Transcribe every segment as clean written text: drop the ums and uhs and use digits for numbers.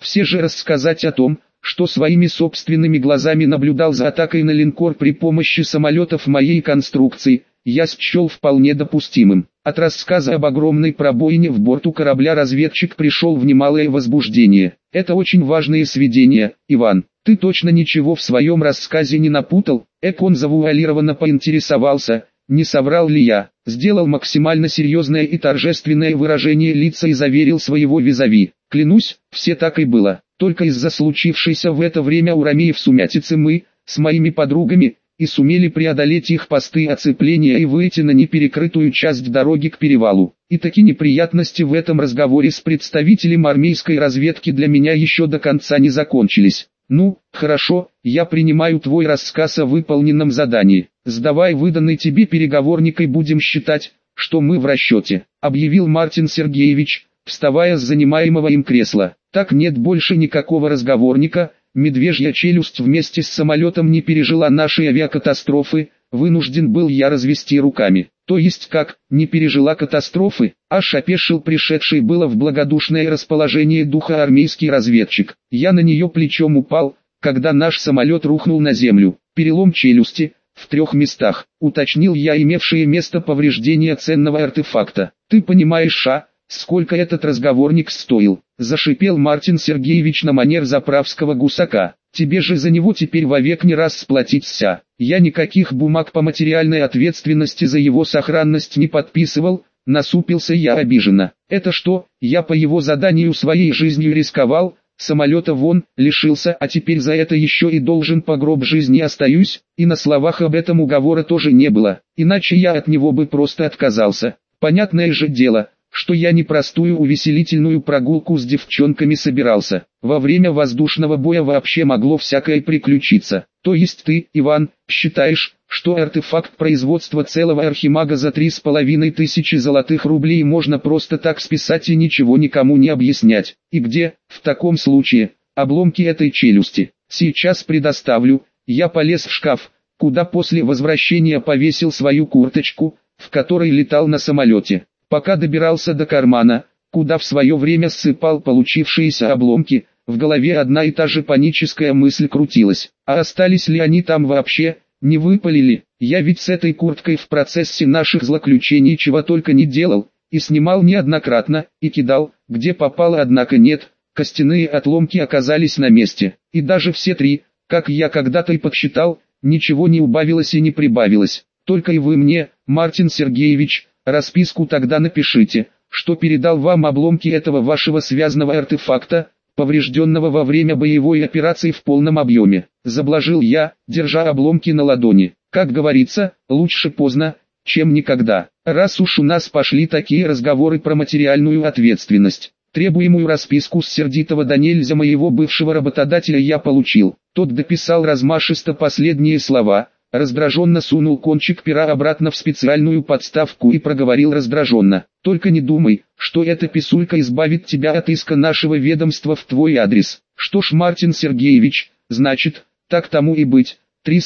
все же рассказать о том, что своими собственными глазами наблюдал за атакой на линкор при помощи самолетов моей конструкции, я счел вполне допустимым. От рассказа об огромной пробоине в борту корабля разведчик пришел в немалое возбуждение. Это очень важные сведения, Иван. Ты точно ничего в своем рассказе не напутал? Он завуалированно поинтересовался, не соврал ли я. Сделал максимально серьезное и торжественное выражение лица и заверил своего визави. Клянусь, все так и было. Только из-за случившейся в это время у ромеев сумятицы мы, с моими подругами, и сумели преодолеть их посты оцепления и выйти на неперекрытую часть дороги к перевалу. И такие неприятности в этом разговоре с представителем армейской разведки для меня еще до конца не закончились. Ну, хорошо, я принимаю твой рассказ о выполненном задании. Сдавай выданный тебе переговорник и будем считать, что мы в расчете, объявил Мартин Сергеевич, вставая с занимаемого им кресла. Так нет больше никакого разговорника. Медвежья челюсть вместе с самолетом не пережила нашей авиакатастрофы, вынужден был я развести руками. То есть как, не пережила катастрофы? Аж опешил пришедший было в благодушное расположение духа армейский разведчик. Я на нее плечом упал, когда наш самолет рухнул на землю. Перелом челюсти, в 3 местах, уточнил я имевшие место повреждения ценного артефакта. Ты понимаешь, сколько этот разговорник стоил? Зашипел Мартин Сергеевич на манер заправского гусака. Тебе же за него теперь вовек не расплатиться. Я никаких бумаг по материальной ответственности за его сохранность не подписывал, насупился я обиженно. Это что, я по его заданию своей жизнью рисковал, самолета вон, лишился, а теперь за это еще и должен по гроб жизни остаюсь? И на словах об этом уговора тоже не было, иначе я от него бы просто отказался. Понятное же дело, что я не простую увеселительную прогулку с девчонками собирался. Во время воздушного боя вообще могло всякое приключиться. То есть ты, Иван, считаешь, что артефакт производства целого архимага за 3500 золотых рублей можно просто так списать и ничего никому не объяснять? И где, в таком случае, обломки этой челюсти? Сейчас предоставлю. Я полез в шкаф, куда после возвращения повесил свою курточку, в которой летал на самолете. Пока добирался до кармана, куда в свое время ссыпал получившиеся обломки, в голове одна и та же паническая мысль крутилась. А остались ли они там вообще, не выпалили? Я ведь с этой курткой в процессе наших злоключений чего только не делал, и снимал неоднократно, и кидал, где попало, однако нет, костяные отломки оказались на месте. И даже все 3, как я когда-то и подсчитал, ничего не убавилось и не прибавилось. Только и вы мне, Мартин Сергеевич, расписку тогда напишите, что передал вам обломки этого вашего связанного артефакта, поврежденного во время боевой операции в полном объеме. Заблажил я, держа обломки на ладони. Как говорится, лучше поздно, чем никогда. Раз уж у нас пошли такие разговоры про материальную ответственность, требуемую расписку с сердитого до нельзя моего бывшего работодателя я получил. Тот дописал размашисто последние слова, раздраженно сунул кончик пера обратно в специальную подставку и проговорил раздраженно: «Только не думай, что эта писулька избавит тебя от иска нашего ведомства в твой адрес». Что ж, Мартин Сергеевич, значит, так тому и быть,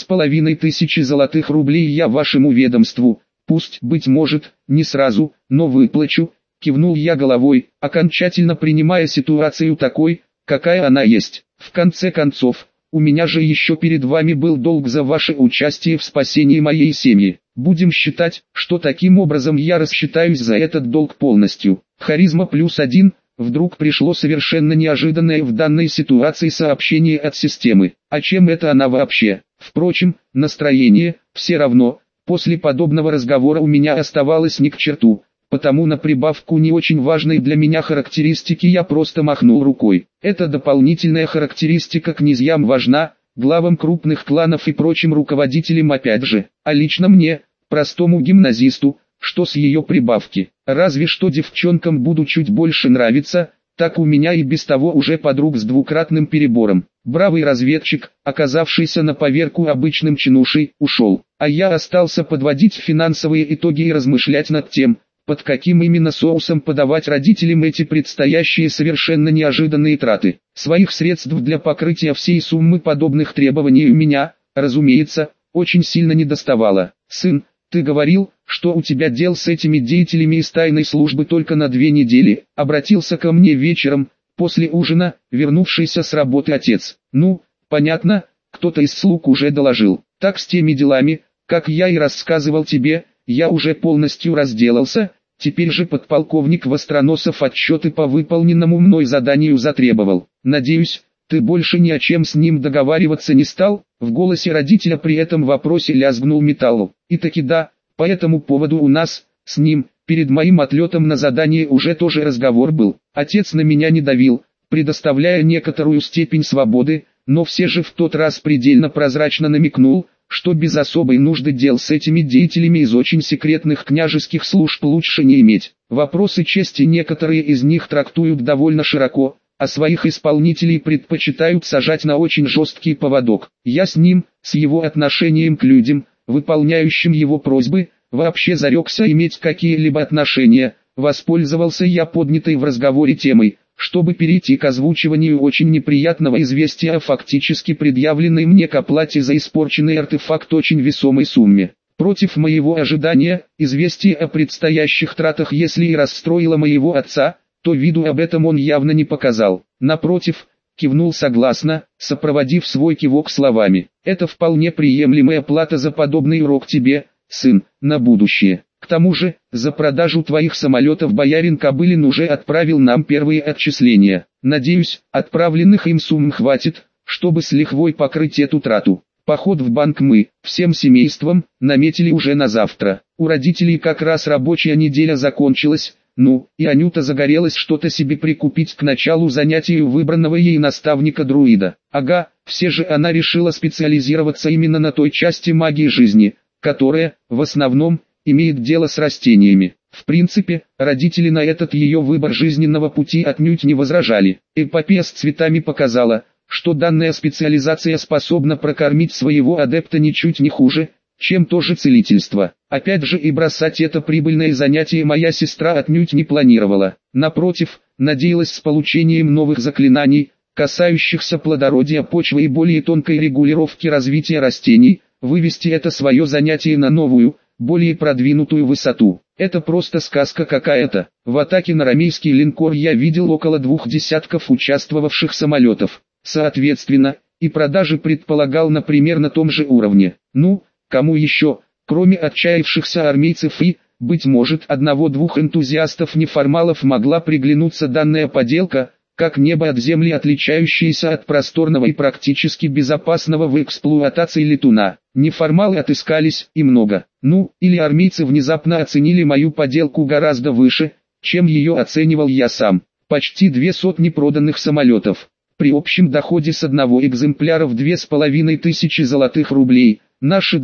3500 золотых рублей я вашему ведомству, пусть, быть может, не сразу, но выплачу, кивнул я головой, окончательно принимая ситуацию такой, какая она есть. В конце концов, у меня же еще перед вами был долг за ваше участие в спасении моей семьи. Будем считать, что таким образом я рассчитаюсь за этот долг полностью. Харизма +1, вдруг пришло совершенно неожиданное в данной ситуации сообщение от системы. А чем это она вообще? Впрочем, настроение, все равно, после подобного разговора у меня оставалось ни к черту. Потому на прибавку не очень важной для меня характеристики я просто махнул рукой. Эта дополнительная характеристика князьям важна, главам крупных кланов и прочим руководителям опять же. А лично мне, простому гимназисту, что с ее прибавки. Разве что девчонкам буду чуть больше нравиться, так у меня и без того уже подруг с двукратным перебором. Бравый разведчик, оказавшийся на поверку обычным чинушей, ушел. А я остался подводить финансовые итоги и размышлять над тем, под каким именно соусом подавать родителям эти предстоящие совершенно неожиданные траты. Своих средств для покрытия всей суммы подобных требований у меня, разумеется, очень сильно недоставало. «Сын, ты говорил, что у тебя дел с этими деятелями из тайной службы только на 2 недели», обратился ко мне вечером, После ужина, вернувшийся с работы отец. Ну, понятно, кто-то из слуг уже доложил. Так с теми делами, как я и рассказывал тебе, я уже полностью разделался. Теперь же подполковник Востроносов отчеты по выполненному мной заданию затребовал. Надеюсь, ты больше ни о чем с ним договариваться не стал? В голосе родителя при этом вопросе лязгнул металл. И таки да, по этому поводу у нас, с ним, перед моим отлетом на задание уже тоже разговор был. Отец на меня не давил, предоставляя некоторую степень свободы, но все же в тот раз предельно прозрачно намекнул, что без особой нужды дел с этими деятелями из очень секретных княжеских служб лучше не иметь. Вопросы чести некоторые из них трактуют довольно широко, а своих исполнителей предпочитают сажать на очень жесткий поводок. Я с ним, с его отношением к людям, выполняющим его просьбы, вообще зарекся иметь какие-либо отношения. Воспользовался я поднятой в разговоре темой, чтобы перейти к озвучиванию очень неприятного известия о фактически предъявленной мне к оплате за испорченный артефакт очень весомой сумме. Против моего ожидания, известие о предстоящих тратах если и расстроило моего отца, то виду об этом он явно не показал. Напротив, кивнул согласно, сопроводив свой кивок словами: «Это вполне приемлемая плата за подобный урок тебе, сын, на будущее. К тому же, за продажу твоих самолетов боярин Кобылин уже отправил нам первые отчисления. Надеюсь, отправленных им сумм хватит, чтобы с лихвой покрыть эту трату. Поход в банк мы, всем семейством, наметили уже на завтра. У родителей как раз рабочая неделя закончилась, ну, и Анюта загорелась что-то себе прикупить к началу занятий у выбранного ей наставника-друида. Ага, все же она решила специализироваться именно на той части магии жизни, которая, в основном, имеет дело с растениями. В принципе, родители на этот ее выбор жизненного пути отнюдь не возражали. Эпопея с цветами показала, что данная специализация способна прокормить своего адепта ничуть не хуже, чем то же целительство. Опять же, и бросать это прибыльное занятие моя сестра отнюдь не планировала. Напротив, надеялась с получением новых заклинаний, касающихся плодородия почвы и более тонкой регулировки развития растений, вывести это свое занятие на новую, более продвинутую высоту. Это просто сказка какая-то. В атаке на ромейский линкор я видел около 2 десятков участвовавших самолетов. Соответственно, и продажи предполагал на примерно том же уровне. Ну, кому еще, кроме отчаявшихся армейцев и, быть может, одного-двух энтузиастов-неформалов могла приглянуться данная поделка, как небо от земли отличающаяся от просторного и практически безопасного в эксплуатации летуна. Неформалы отыскались, и много. Ну, или армейцы внезапно оценили мою поделку гораздо выше, чем ее оценивал я сам. Почти 200 проданных самолетов. При общем доходе с одного экземпляра в 2500 золотых рублей, наши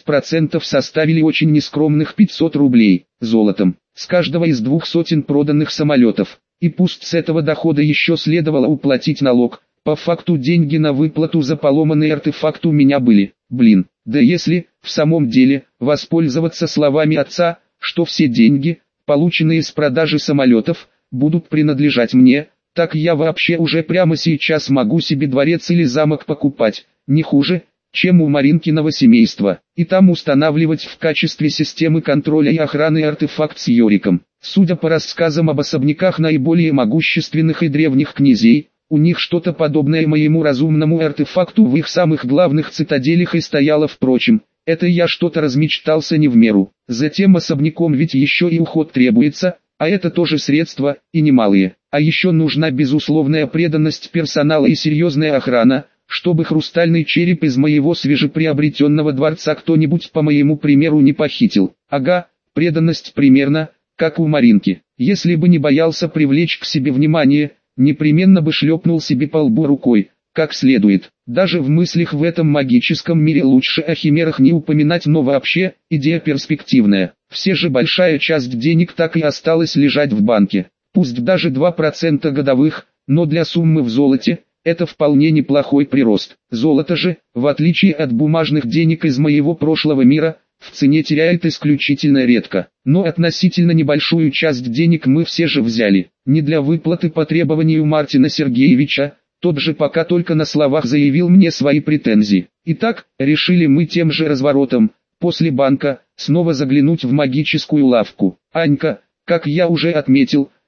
20% составили очень нескромных 500 рублей, золотом, с каждого из 200 проданных самолетов. И пусть с этого дохода еще следовало уплатить налог, по факту деньги на выплату за поломанный артефакт у меня были. Блин, да если, в самом деле, воспользоваться словами отца, что все деньги, полученные с продажи самолетов, будут принадлежать мне, так я вообще уже прямо сейчас могу себе дворец или замок покупать, не хуже, чем у Маринкиного семейства, и там устанавливать в качестве системы контроля и охраны артефакт с Йориком. Судя по рассказам об особняках наиболее могущественных и древних князей, у них что-то подобное моему разумному артефакту в их самых главных цитаделях и стояло. Впрочем, это я что-то размечтался не в меру. Затем особняком ведь еще и уход требуется, а это тоже средства, и немалые. А еще нужна безусловная преданность персонала и серьезная охрана, чтобы хрустальный череп из моего свежеприобретенного дворца кто-нибудь по моему примеру не похитил. Ага, преданность примерно, как у Маринки. Если бы не боялся привлечь к себе внимание, непременно бы шлепнул себе по лбу рукой, как следует. Даже в мыслях в этом магическом мире лучше о химерах не упоминать, но вообще, идея перспективная. Все же большая часть денег так и осталась лежать в банке. Пусть даже 2% годовых, но для суммы в золоте, это вполне неплохой прирост. Золото же, в отличие от бумажных денег из моего прошлого мира, в цене теряет исключительно редко. Но относительно небольшую часть денег мы все же взяли. Не для выплаты по требованию Мартина Сергеевича, тот же пока только на словах заявил мне свои претензии. Итак, решили мы тем же разворотом, после банка, снова заглянуть в магическую лавку. Анька, как я уже отметил,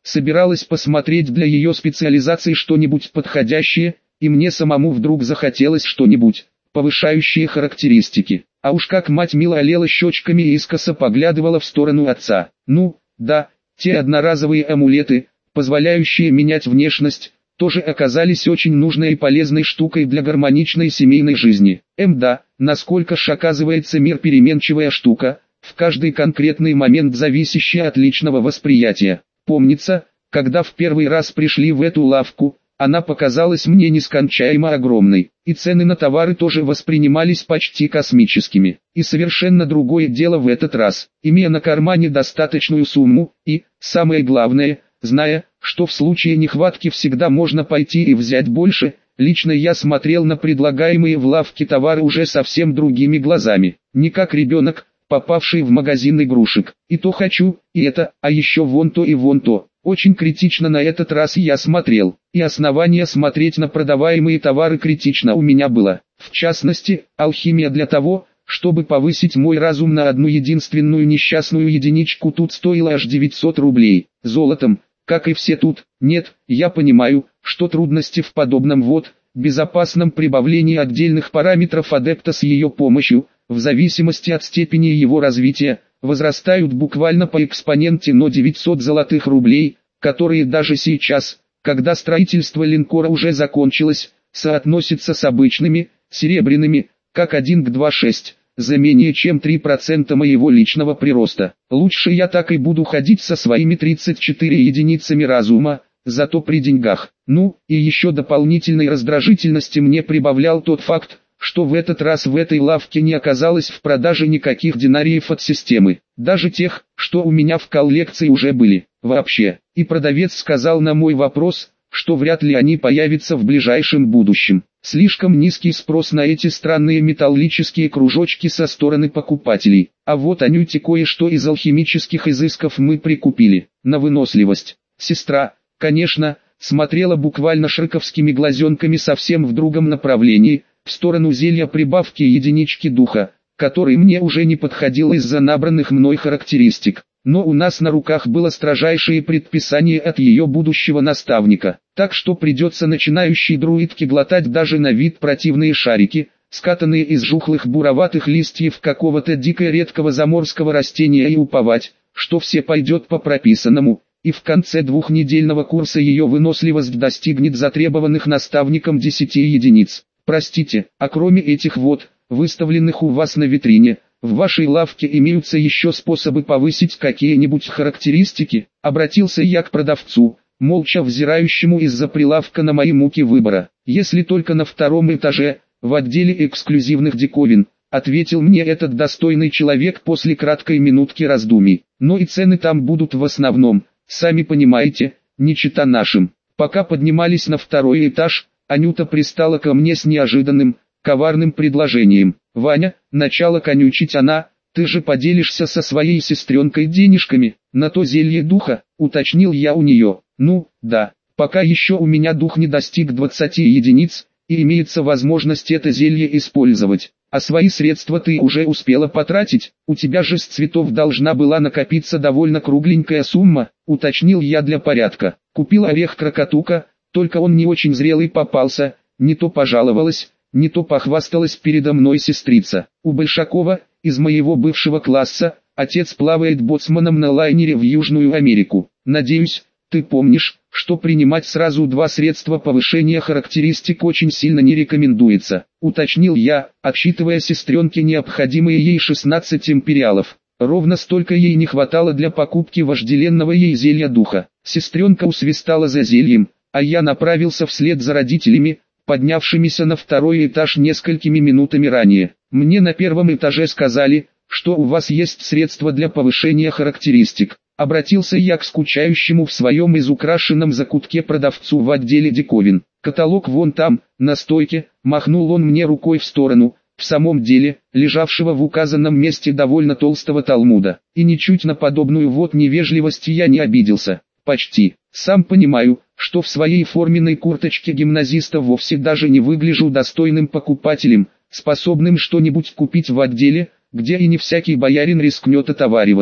собиралась посмотреть для ее специализации что-нибудь подходящее, и мне самому вдруг захотелось что-нибудь, повышающее характеристики. А уж как мать мило олела щечками и искоса поглядывала в сторону отца. Ну, да, те одноразовые амулеты, позволяющие менять внешность, тоже оказались очень нужной и полезной штукой для гармоничной семейной жизни. Да, насколько ж оказывается мир переменчивая штука, в каждый конкретный момент зависящая от личного восприятия. Помнится, когда в первый раз пришли в эту лавку, она показалась мне нескончаемо огромной, и цены на товары тоже воспринимались почти космическими. И совершенно другое дело в этот раз, имея на кармане достаточную сумму, и, самое главное, зная, что в случае нехватки всегда можно пойти и взять больше, лично я смотрел на предлагаемые в лавке товары уже совсем другими глазами, не как ребенок, попавший в магазин игрушек. И то хочу, и это, а еще вон то и вон то. Очень критично на этот раз я смотрел, и основание смотреть на продаваемые товары критично у меня было. В частности, алхимия для того, чтобы повысить мой разум на одну единственную несчастную единичку, тут стоила аж 900 рублей. Золотом, как и все тут. Нет, я понимаю, что трудности в подобном безопасном прибавлении отдельных параметров адепта с ее помощью, в зависимости от степени его развития, возрастают буквально по экспоненте, но 900 золотых рублей, которые даже сейчас, когда строительство линкора уже закончилось, соотносятся с обычными, серебряными, как 1 к 2,6, за менее чем 3% моего личного прироста. Лучше я так и буду ходить со своими 34 единицами разума, зато при деньгах. Ну, и еще дополнительной раздражительности мне прибавлял тот факт, что в этот раз в этой лавке не оказалось в продаже никаких динариев от системы, даже тех, что у меня в коллекции уже были, вообще. И продавец сказал на мой вопрос, что вряд ли они появятся в ближайшем будущем. Слишком низкий спрос на эти странные металлические кружочки со стороны покупателей. А вот Анюте кое-что из алхимических изысков мы прикупили. На выносливость. Сестра, конечно, смотрела буквально широковскими глазенками совсем в другом направлении, в сторону зелья прибавки единички духа, который мне уже не подходил из-за набранных мной характеристик. Но у нас на руках было строжайшее предписание от ее будущего наставника, так что придется начинающей друидке глотать даже на вид противные шарики, скатанные из жухлых буроватых листьев какого-то дико редкого заморского растения, и уповать, что все пойдет по прописанному, и в конце двухнедельного курса ее выносливость достигнет затребованных наставником 10 единиц. Простите, а кроме этих выставленных у вас на витрине, в вашей лавке имеются еще способы повысить какие-нибудь характеристики? Обратился я к продавцу, молча взирающему из-за прилавка на мои муки выбора. Если только на втором этаже, в отделе эксклюзивных диковин, ответил мне этот достойный человек после краткой минутки раздумий. Но и цены там будут в основном, сами понимаете, не чета нашим. Пока поднимались на второй этаж, Анюта пристала ко мне с неожиданным, коварным предложением. «Ваня, начало конючить она, ты же поделишься со своей сестренкой денежками, на то зелье духа», уточнил я у нее. «Ну, да, пока еще у меня дух не достиг 20 единиц, и имеется возможность это зелье использовать. А свои средства ты уже успела потратить, у тебя же с цветов должна была накопиться довольно кругленькая сумма», уточнил я для порядка. Купил орех крокотука, только он не очень зрелый попался, не то пожаловалась, не то похвасталась передо мной сестрица. У Большакова, из моего бывшего класса, отец плавает боцманом на лайнере в Южную Америку. Надеюсь, ты помнишь, что принимать сразу два средства повышения характеристик очень сильно не рекомендуется, уточнил я, отсчитывая сестренке необходимые ей 16 империалов. Ровно столько ей не хватало для покупки вожделенного ей зелья духа. Сестренка усвистала за зельем, а я направился вслед за родителями, поднявшимися на второй этаж несколькими минутами ранее. Мне на первом этаже сказали, что у вас есть средства для повышения характеристик. Обратился я к скучающему в своем изукрашенном закутке продавцу в отделе диковин. Каталог вон там, на стойке, махнул он мне рукой в сторону, в самом деле, лежавшего в указанном месте довольно толстого талмуда. И ничуть на подобную невежливость я не обиделся. Почти. Сам понимаю, что в своей форменной курточке гимназиста вовсе даже не выгляжу достойным покупателем, способным что-нибудь купить в отделе, где и не всякий боярин рискнет отовариваться.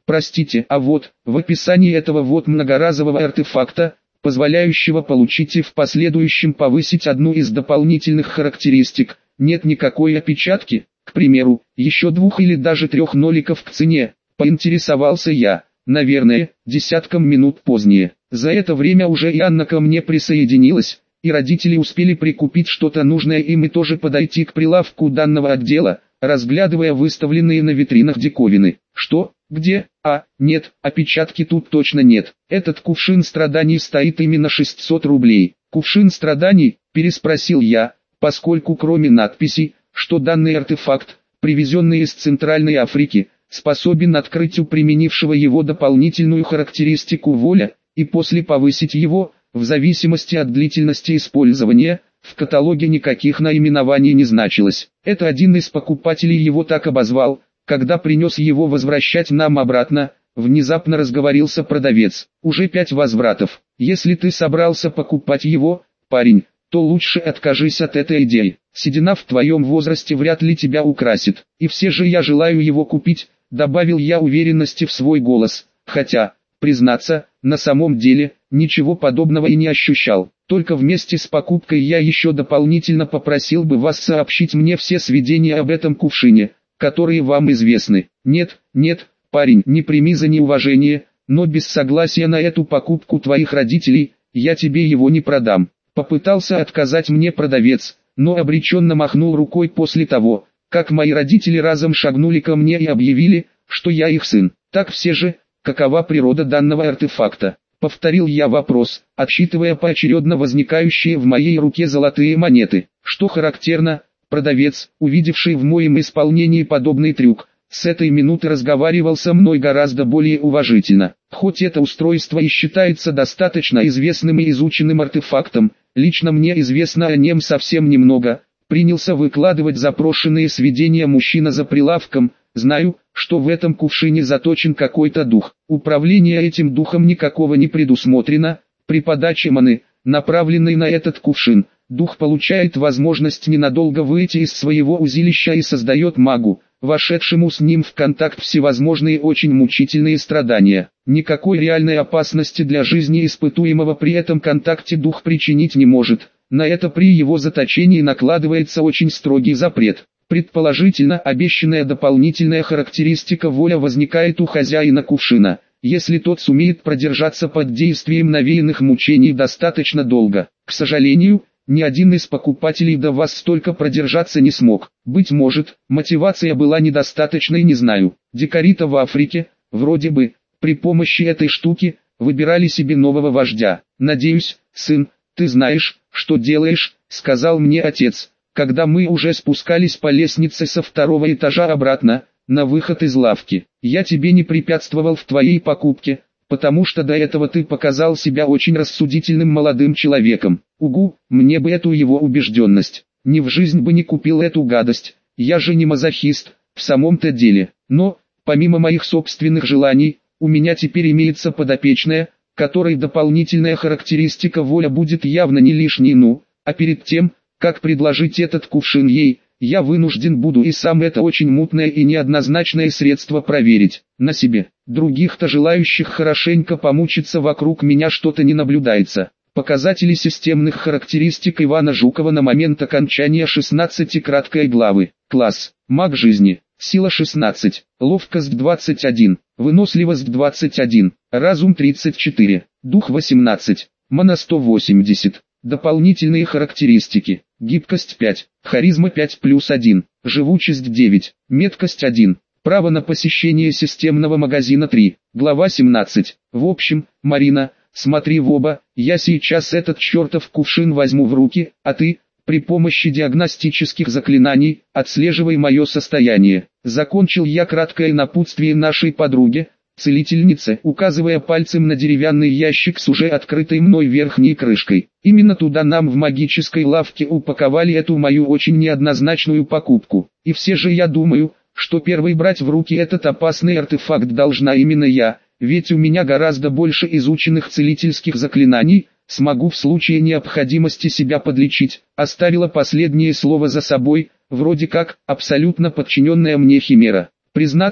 Простите, а вот, в описании этого вот многоразового артефакта, позволяющего получить и в последующем повысить одну из дополнительных характеристик, нет никакой опечатки, к примеру, еще 2 или даже 3 ноликов к цене, поинтересовался я, наверное, десятком минут позднее. За это время уже и Анна ко мне присоединилась, и родители успели прикупить что-то нужное им и тоже подойти к прилавку данного отдела, разглядывая выставленные на витринах диковины. Что? Где? Нет, опечатки тут точно нет. Этот кувшин страданий стоит именно 600 рублей. Кувшин страданий? Переспросил я, поскольку кроме надписей, что данный артефакт, привезенный из Центральной Африки, способен открыть у применившего его дополнительную характеристику воля, и после повысить его, в зависимости от длительности использования, в каталоге никаких наименований не значилось. Это один из покупателей его так обозвал, когда принес его возвращать нам обратно. Внезапно разговорился продавец. Уже 5 возвратов. Если ты собрался покупать его, парень, то лучше откажись от этой идеи. Седина в твоем возрасте вряд ли тебя украсит. И все же я желаю его купить, добавил я уверенности в свой голос. Хотя, признаться, на самом деле, ничего подобного и не ощущал. Только вместе с покупкой я еще дополнительно попросил бы вас сообщить мне все сведения об этом кувшине, которые вам известны. Нет, парень, не прими за неуважение, но без согласия на эту покупку твоих родителей, я тебе его не продам. Попытался отказать мне продавец, но обреченно махнул рукой после того, как мои родители разом шагнули ко мне и объявили, что я их сын. Так все же, какова природа данного артефакта? Повторил я вопрос, отсчитывая поочередно возникающие в моей руке золотые монеты. Что характерно, продавец, увидевший в моем исполнении подобный трюк, с этой минуты разговаривал со мной гораздо более уважительно. Хоть это устройство и считается достаточно известным и изученным артефактом, лично мне известно о нем совсем немного. Принялся выкладывать запрошенные сведения мужчина за прилавком. Знаю, что в этом кувшине заточен какой-то дух. Управление этим духом никакого не предусмотрено. При подаче маны, направленной на этот кувшин, дух получает возможность ненадолго выйти из своего узилища и создает магу, вошедшему с ним в контакт, всевозможные очень мучительные страдания. Никакой реальной опасности для жизни испытуемого при этом контакте дух причинить не может. На это при его заточении накладывается очень строгий запрет. Предположительно, обещанная дополнительная характеристика воля возникает у хозяина кувшина, если тот сумеет продержаться под действием навеянных мучений достаточно долго. К сожалению, ни один из покупателей до вас столько продержаться не смог. Быть может, мотивация была недостаточной, не знаю. Дикари-то в Африке, вроде бы, при помощи этой штуки, выбирали себе нового вождя. Надеюсь, сын, ты знаешь, что делаешь, сказал мне отец, когда мы уже спускались по лестнице со 2-го этажа обратно, на выход из лавки. Я тебе не препятствовал в твоей покупке, потому что до этого ты показал себя очень рассудительным молодым человеком. Угу, мне бы эту его убежденность. Ни в жизнь бы не купил эту гадость, я же не мазохист, в самом-то деле. Но, помимо моих собственных желаний, у меня теперь имеется подопечная, которой дополнительная характеристика воля будет явно не лишней, а перед тем, как предложить этот кувшин ей, я вынужден буду и сам это очень мутное и неоднозначное средство проверить, на себе. Других-то желающих хорошенько помучиться вокруг меня что-то не наблюдается. Показатели системных характеристик Ивана Жукова на момент окончания 16-краткой главы. Класс, маг жизни, сила 16, ловкость 21, выносливость 21, разум 34, дух 18, мана 180. Дополнительные характеристики. Гибкость 5, харизма 5+1, живучесть 9, меткость 1, право на посещение системного магазина 3, глава 17. В общем, Марина, смотри в оба, я сейчас этот чертов кувшин возьму в руки, а ты, при помощи диагностических заклинаний, отслеживай мое состояние. Закончил я краткое напутствие нашей подруге, целительница, указывая пальцем на деревянный ящик с уже открытой мной верхней крышкой. Именно туда нам в магической лавке упаковали эту мою очень неоднозначную покупку. И все же я думаю, что первый брать в руки этот опасный артефакт должна именно я, ведь у меня гораздо больше изученных целительских заклинаний, смогу в случае необходимости себя подлечить. Оставила последнее слово за собой, вроде как, абсолютно подчиненная мне химера. Признаться,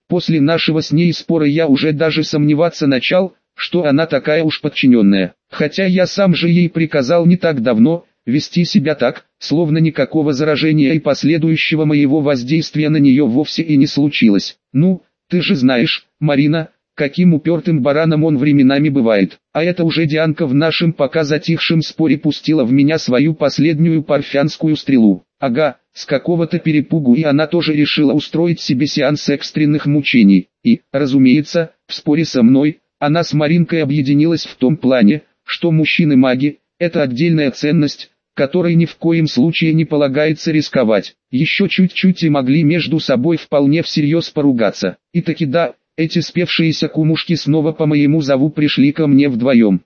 После нашего с ней спора я уже даже сомневаться начал, что она такая уж подчиненная. Хотя я сам же ей приказал не так давно вести себя так, словно никакого заражения и последующего моего воздействия на нее вовсе и не случилось. Ну, ты же знаешь, Марина, каким упертым бараном он временами бывает. А это уже Дианка в нашем пока затихшем споре пустила в меня свою последнюю парфянскую стрелу. Ага, с какого-то перепугу и она тоже решила устроить себе сеанс экстренных мучений. И, разумеется, в споре со мной, она с Маринкой объединилась в том плане, что мужчины-маги – это отдельная ценность, которой ни в коем случае не полагается рисковать. Еще чуть-чуть и могли между собой вполне всерьез поругаться. И таки да, эти спевшиеся кумушки снова по моему зову пришли ко мне вдвоем.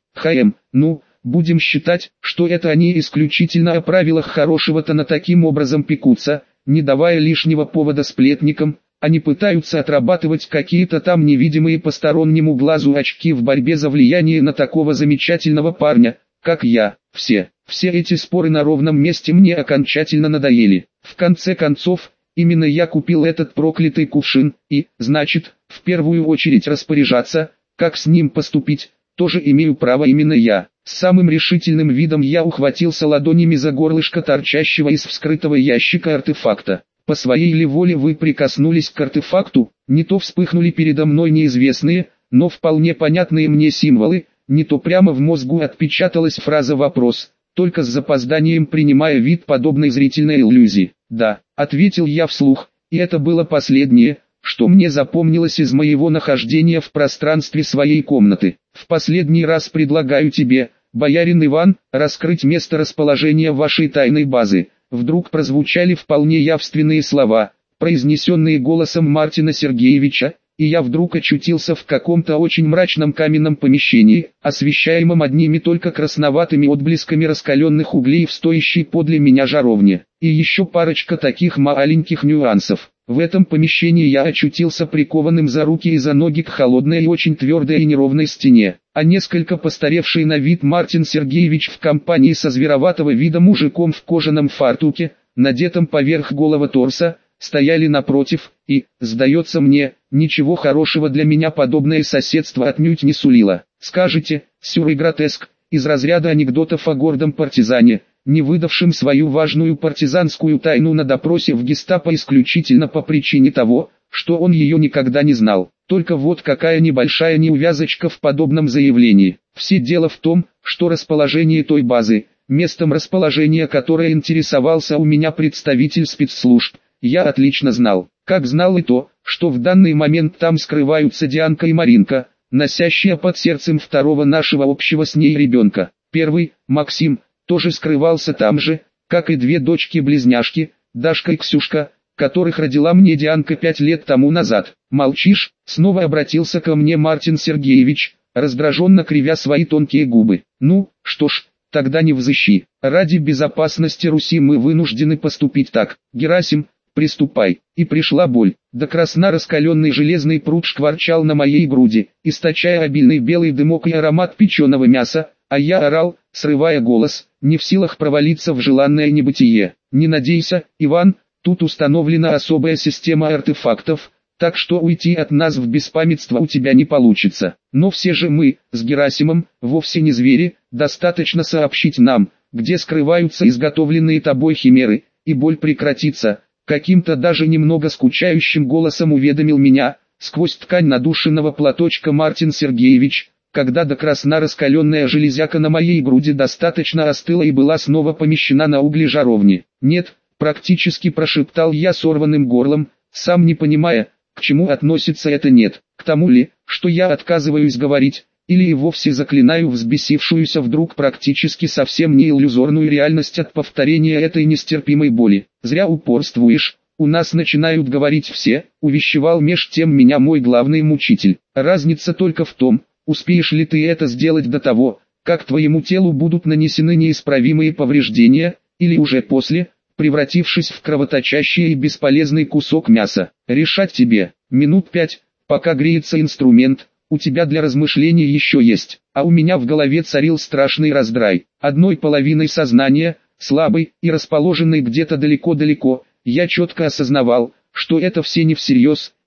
Ну, будем считать, что это они исключительно о правилах хорошего тона таким образом пекутся, не давая лишнего повода сплетникам. Они пытаются отрабатывать какие-то там невидимые постороннему глазу очки в борьбе за влияние на такого замечательного парня, как я. Все эти споры на ровном месте мне окончательно надоели. В конце концов, именно я купил этот проклятый кувшин, и, значит, в первую очередь распоряжаться, как с ним поступить, тоже имею право именно я. С самым решительным видом я ухватился ладонями за горлышко торчащего из вскрытого ящика артефакта. По своей ли воле вы прикоснулись к артефакту, не то вспыхнули передо мной неизвестные, но вполне понятные мне символы, не то прямо в мозгу отпечаталась фраза «вопрос», только с запозданием принимая вид подобной зрительной иллюзии. «Да», — ответил я вслух, и это было последнее, что мне запомнилось из моего нахождения в пространстве своей комнаты. «В последний раз предлагаю тебе, боярин Иван, раскрыть место расположения вашей тайной базы». Вдруг прозвучали вполне явственные слова, произнесенные голосом Мартина Сергеевича, и я вдруг очутился в каком-то очень мрачном каменном помещении, освещаемом одними только красноватыми отблесками раскаленных углей в стоящей подле меня жаровне. И еще парочка таких маленьких нюансов. В этом помещении я очутился прикованным за руки и за ноги к холодной и очень твердой и неровной стене, а несколько постаревший на вид Мартин Сергеевич в компании со звероватого вида мужиком в кожаном фартуке, надетом поверх голого торса, стояли напротив, и, сдается мне, ничего хорошего для меня подобное соседство отнюдь не сулило. Скажете, сюр и гротеск, из разряда анекдотов о гордом партизане, не выдавшим свою важную партизанскую тайну на допросе в гестапо исключительно по причине того, что он ее никогда не знал. Только вот какая небольшая неувязочка в подобном заявлении. Все дело в том, что расположение той базы, местом расположения которой интересовался у меня представитель спецслужб, я отлично знал. Как знал и то, что в данный момент там скрываются Дианка и Маринка, носящие под сердцем второго нашего общего с ней ребенка. Первый, Максим, тоже скрывался там же, как и две дочки-близняшки, Дашка и Ксюшка, которых родила мне Дианка 5 лет тому назад. «Молчишь?» — снова обратился ко мне Мартин Сергеевич, раздраженно кривя свои тонкие губы. «Ну, что ж, тогда не взыщи. Ради безопасности Руси мы вынуждены поступить так. Герасим, приступай». И пришла боль. До красна раскаленный железный пруд шкварчал на моей груди, источая обильный белый дымок и аромат печеного мяса, а я орал, срывая голос, не в силах провалиться в желанное небытие. «Не надейся, Иван, тут установлена особая система артефактов, так что уйти от нас в беспамятство у тебя не получится. Но все же мы, с Герасимом, вовсе не звери, достаточно сообщить нам, где скрываются изготовленные тобой химеры, и боль прекратится». Каким-то даже немного скучающим голосом уведомил меня, сквозь ткань надушенного платочка Мартин Сергеевич, когда до красна раскаленная железяка на моей груди достаточно остыла и была снова помещена на угли жаровни. «Нет», практически прошептал я сорванным горлом, сам не понимая, к чему относится это «нет», к тому ли, что я отказываюсь говорить, или и вовсе заклинаю взбесившуюся вдруг практически совсем не иллюзорную реальность от повторения этой нестерпимой боли. «Зря упорствуешь, у нас начинают говорить все», увещевал меж тем меня мой главный мучитель. «Разница только в том, успеешь ли ты это сделать до того, как твоему телу будут нанесены неисправимые повреждения, или уже после, превратившись в кровоточащий и бесполезный кусок мяса. Решать тебе. Минут 5, пока греется инструмент, у тебя для размышлений еще есть». А у меня в голове царил страшный раздрай. Одной половиной сознания, слабой и расположенной где-то далеко-далеко, я четко осознавал, что это все не всерьез,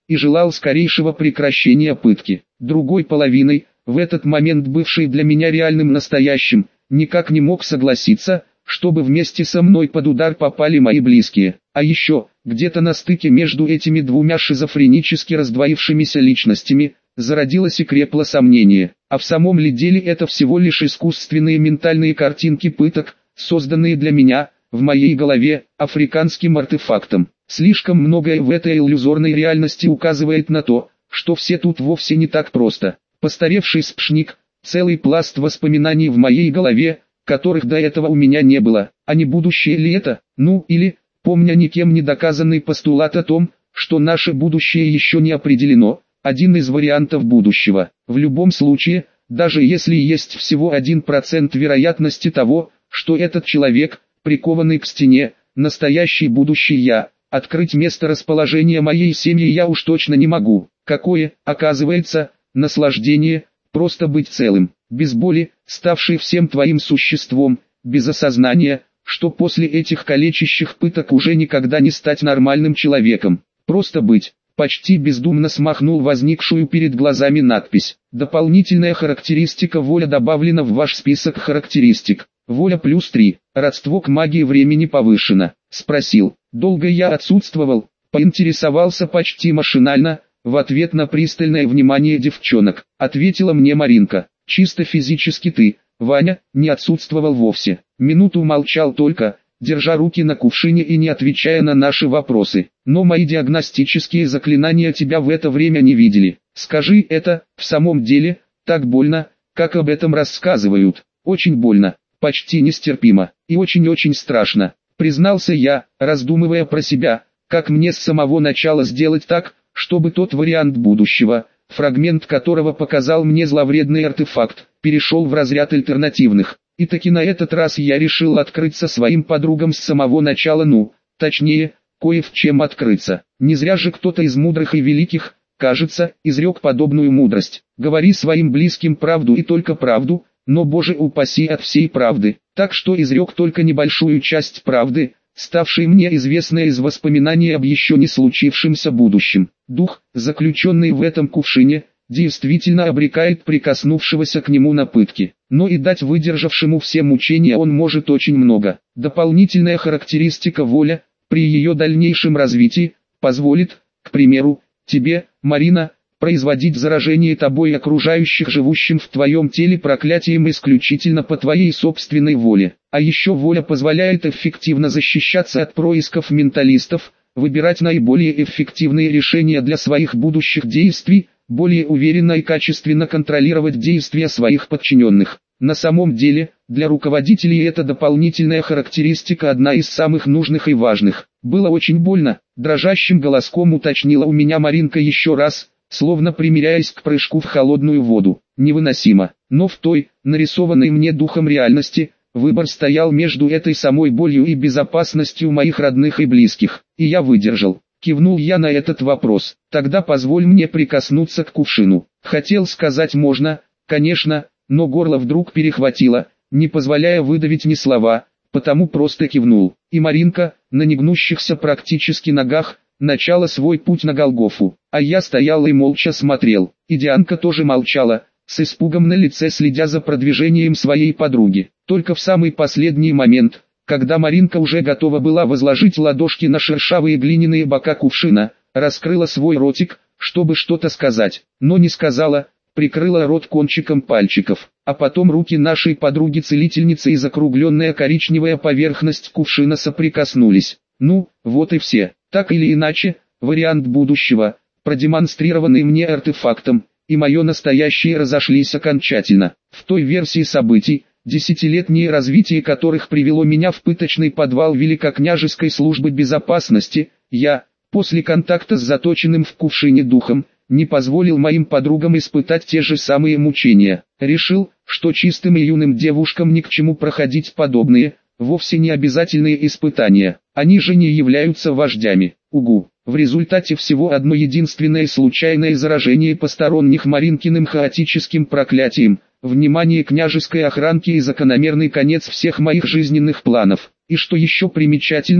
и желал скорейшего прекращения пытки. Другой половиной, в этот момент бывший для меня реальным настоящим, никак не мог согласиться, чтобы вместе со мной под удар попали мои близкие. А еще, где-то на стыке между этими двумя шизофренически раздвоившимися личностями, зародилось и крепло сомнение, а в самом ли деле это всего лишь искусственные ментальные картинки пыток, созданные для меня, в моей голове, африканским артефактом. Слишком многое в этой иллюзорной реальности указывает на то, что все тут вовсе не так просто. Постаревший спшник, целый пласт воспоминаний в моей голове, которых до этого у меня не было, а не будущее ли это, или, помня никем не доказанный постулат о том, что наше будущее еще не определено, один из вариантов будущего. В любом случае, даже если есть всего 1% вероятности того, что этот человек, прикованный к стене, настоящий будущий я, открыть место расположения моей семьи я уж точно не могу. Какое, оказывается, наслаждение, просто быть целым, без боли, ставший всем твоим существом, без осознания, что после этих калечащих пыток уже никогда не стать нормальным человеком. Просто быть. Почти бездумно смахнул возникшую перед глазами надпись. Дополнительная характеристика воля добавлена в ваш список характеристик. Воля +3. Родство к магии времени повышено. Спросил. Долго я отсутствовал? Поинтересовался почти машинально, в ответ на пристальное внимание девчонок. Ответила мне Маринка. Чисто физически ты, Ваня, не отсутствовал вовсе. Минуту молчал только, держа руки на кувшине и не отвечая на наши вопросы. Но мои диагностические заклинания тебя в это время не видели. Скажи, это, в самом деле, так больно, как об этом рассказывают? Очень больно, почти нестерпимо, и очень-очень страшно, признался я, раздумывая про себя, как мне с самого начала сделать так, чтобы тот вариант будущего, фрагмент которого показал мне зловредный артефакт, перешел в разряд альтернативных. И таки на этот раз я решил открыться своим подругам с самого начала, точнее, кое в чем открыться. Не зря же кто-то из мудрых и великих, кажется, изрек подобную мудрость. Говори своим близким правду и только правду, но Боже упаси от всей правды. Так что изрек только небольшую часть правды, ставшей мне известной из воспоминаний об еще не случившемся будущем. Дух, заключенный в этом кувшине, действительно обрекает прикоснувшегося к нему на пытки, но и дать выдержавшему все мучения он может очень много. Дополнительная характеристика воля, при ее дальнейшем развитии, позволит, к примеру, тебе, Марина, производить заражение тобой и окружающих живущим в твоем теле проклятием исключительно по твоей собственной воле. А еще воля позволяет эффективно защищаться от происков менталистов, выбирать наиболее эффективные решения для своих будущих действий, более уверенно и качественно контролировать действия своих подчиненных. На самом деле, для руководителей эта дополнительная характеристика одна из самых нужных и важных. Было очень больно, дрожащим голоском уточнила у меня Маринка еще раз, словно примиряясь к прыжку в холодную воду. Невыносимо, но в той, нарисованной мне духом реальности, выбор стоял между этой самой болью и безопасностью моих родных и близких, и я выдержал. Кивнул я на этот вопрос. Тогда позволь мне прикоснуться к кувшину. Хотел сказать можно, конечно, но горло вдруг перехватило, не позволяя выдавить ни слова, потому просто кивнул. И Маринка, на негнущихся практически ногах, начала свой путь на Голгофу. А я стоял и молча смотрел. И Дианка тоже молчала, с испугом на лице следя за продвижением своей подруги. Только в самый последний момент, когда Маринка уже готова была возложить ладошки на шершавые глиняные бока кувшина, раскрыла свой ротик, чтобы что-то сказать, но не сказала, прикрыла рот кончиком пальчиков, а потом руки нашей подруги-целительницы и закругленная коричневая поверхность кувшина соприкоснулись. Вот и все. Так или иначе, вариант будущего, продемонстрированный мне артефактом, и мое настоящее разошлись окончательно. В той версии событий, десятилетнее развитие которых привело меня в пыточный подвал Великокняжеской службы безопасности, я, после контакта с заточенным в кувшине духом, не позволил моим подругам испытать те же самые мучения. Решил, что чистым и юным девушкам ни к чему проходить подобные, вовсе не обязательные испытания. Они же не являются вождями. Угу. В результате всего одно единственное случайное заражение посторонних Маринкиным хаотическим проклятием, внимание княжеской охранки и закономерный конец всех моих жизненных планов. И что еще примечательно,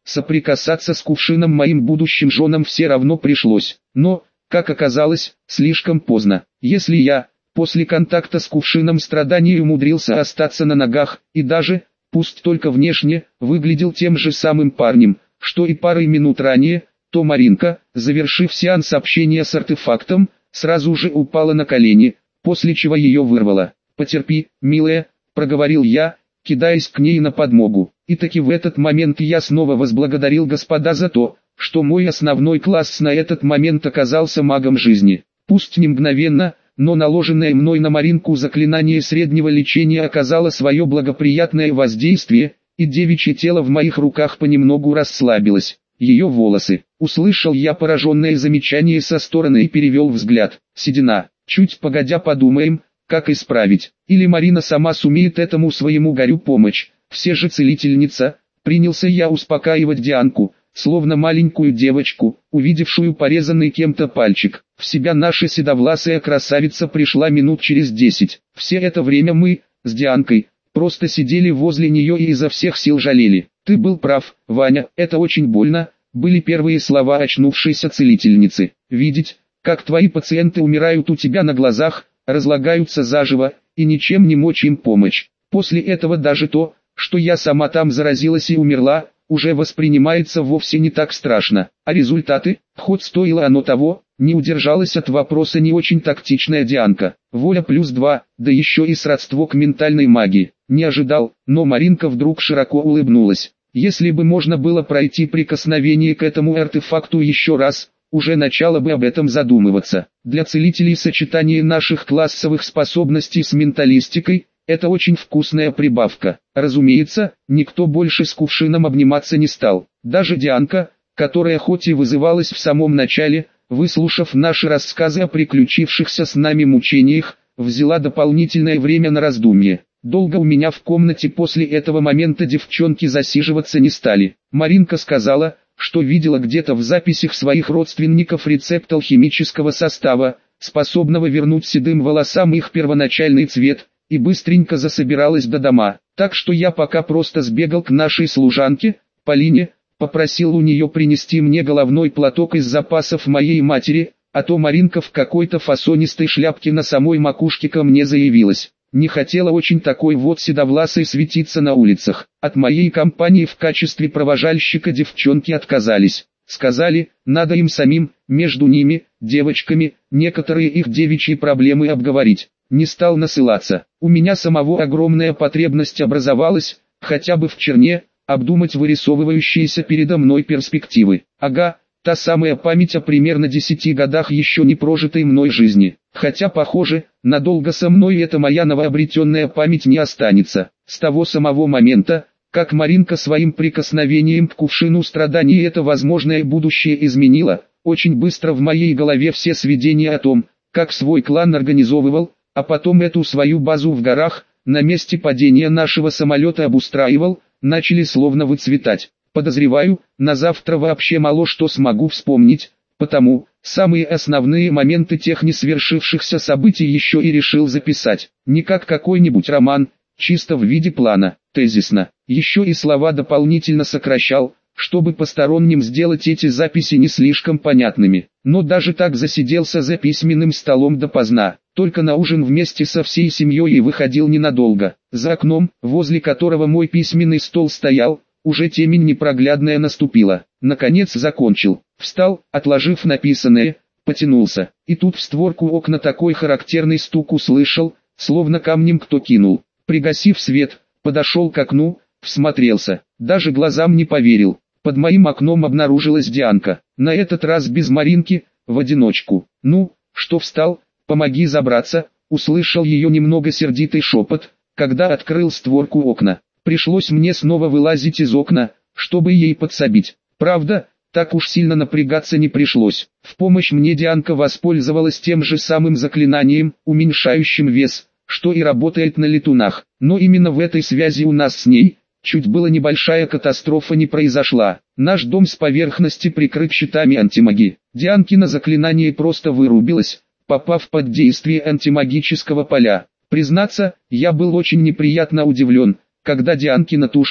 соприкасаться с кувшином моим будущим женам все равно пришлось. Но, как оказалось, слишком поздно. Если я, после контакта с кувшином страданий умудрился остаться на ногах, и даже, пусть только внешне, выглядел тем же самым парнем, что и парой минут ранее, то Маринка, завершив сеанс общения с артефактом, сразу же упала на колени, после чего ее вырвало. «Потерпи, милая», — проговорил я, кидаясь к ней на подмогу. И таки в этот момент я снова возблагодарил господа за то, что мой основной класс на этот момент оказался магом жизни. Пусть не мгновенно, но наложенное мной на Маринку заклинание среднего лечения оказало свое благоприятное воздействие, и девичье тело в моих руках понемногу расслабилось. Ее волосы. Услышал я пораженное замечание со стороны и перевел взгляд. Седина. Чуть погодя подумаем, как исправить. Или Марина сама сумеет этому своему горю помочь. Все же целительница. Принялся я успокаивать Дианку, словно маленькую девочку, увидевшую порезанный кем-то пальчик. В себя наша седовласая красавица пришла минут через 10. Все это время мы, с Дианкой, просто сидели возле нее и изо всех сил жалели. «Ты был прав, Ваня, это очень больно», были первые слова очнувшейся целительницы. «Видеть, как твои пациенты умирают у тебя на глазах, разлагаются заживо, и ничем не мочь им помочь. После этого даже то, что я сама там заразилась и умерла, уже воспринимается вовсе не так страшно. А результаты, хоть стоило оно того, не удержалась от вопроса не очень тактичная Дианка. Воля +2, да еще и сродство к ментальной магии. Не ожидал, но Маринка вдруг широко улыбнулась. Если бы можно было пройти прикосновение к этому артефакту еще раз, уже начало бы об этом задумываться. Для целителей сочетание наших классовых способностей с менталистикой – это очень вкусная прибавка. Разумеется, никто больше с кувшином обниматься не стал. Даже Дианка, которая хоть и вызывалась в самом начале, выслушав наши рассказы о приключившихся с нами мучениях, взяла дополнительное время на раздумье. Долго у меня в комнате после этого момента девчонки засиживаться не стали. Маринка сказала, что видела где-то в записях своих родственников рецепт алхимического состава, способного вернуть седым волосам их первоначальный цвет, и быстренько засобиралась до дома. Так что я пока просто сбегал к нашей служанке, Полине, попросил у нее принести мне головной платок из запасов моей матери, а то Маринка в какой-то фасонистой шляпке на самой макушке ко мне заявилась. Не хотела очень такой вот седовласой светиться на улицах. От моей компании в качестве провожальщика девчонки отказались. Сказали, надо им самим, между ними, девочками, некоторые их девичьи проблемы обговорить. Не стал насылаться. У меня самого огромная потребность образовалась, хотя бы в черне, обдумать вырисовывающиеся передо мной перспективы. Ага, та самая память о примерно 10 годах еще не прожитой мной жизни. Хотя, похоже, надолго со мной эта моя новообретенная память не останется. С того самого момента, как Маринка своим прикосновением к кувшину страданий это возможное будущее изменила, очень быстро в моей голове все сведения о том, как свой клан организовывал, а потом эту свою базу в горах, на месте падения нашего самолета обустраивал, начали словно выцветать. Подозреваю, на завтра вообще мало что смогу вспомнить, потому самые основные моменты тех несвершившихся событий еще и решил записать. Не как какой-нибудь роман, чисто в виде плана, тезисно. Еще и слова дополнительно сокращал, чтобы посторонним сделать эти записи не слишком понятными. Но даже так засиделся за письменным столом допоздна. Только на ужин вместе со всей семьей и выходил ненадолго. За окном, возле которого мой письменный стол стоял, уже темень непроглядная наступила. Наконец закончил. Встал, отложив написанное, потянулся. И тут в створку окна такой характерный стук услышал, словно камнем кто кинул. Пригасив свет, подошел к окну, всмотрелся. Даже глазам не поверил. Под моим окном обнаружилась Дианка. На этот раз без Маринки, в одиночку. «Ну, что встал, помоги забраться», услышал ее немного сердитый шепот, когда открыл створку окна. Пришлось мне снова вылазить из окна, чтобы ей подсобить. Правда, так уж сильно напрягаться не пришлось. В помощь мне Дианка воспользовалась тем же самым заклинанием, уменьшающим вес, что и работает на летунах. Но именно в этой связи у нас с ней, чуть было небольшая катастрофа не произошла. Наш дом с поверхности прикрыт щитами антимагии. Дианкино заклинание просто вырубилось, попав под действие антимагического поля. Признаться, я был очень неприятно удивлен, когда Дианкина тушка,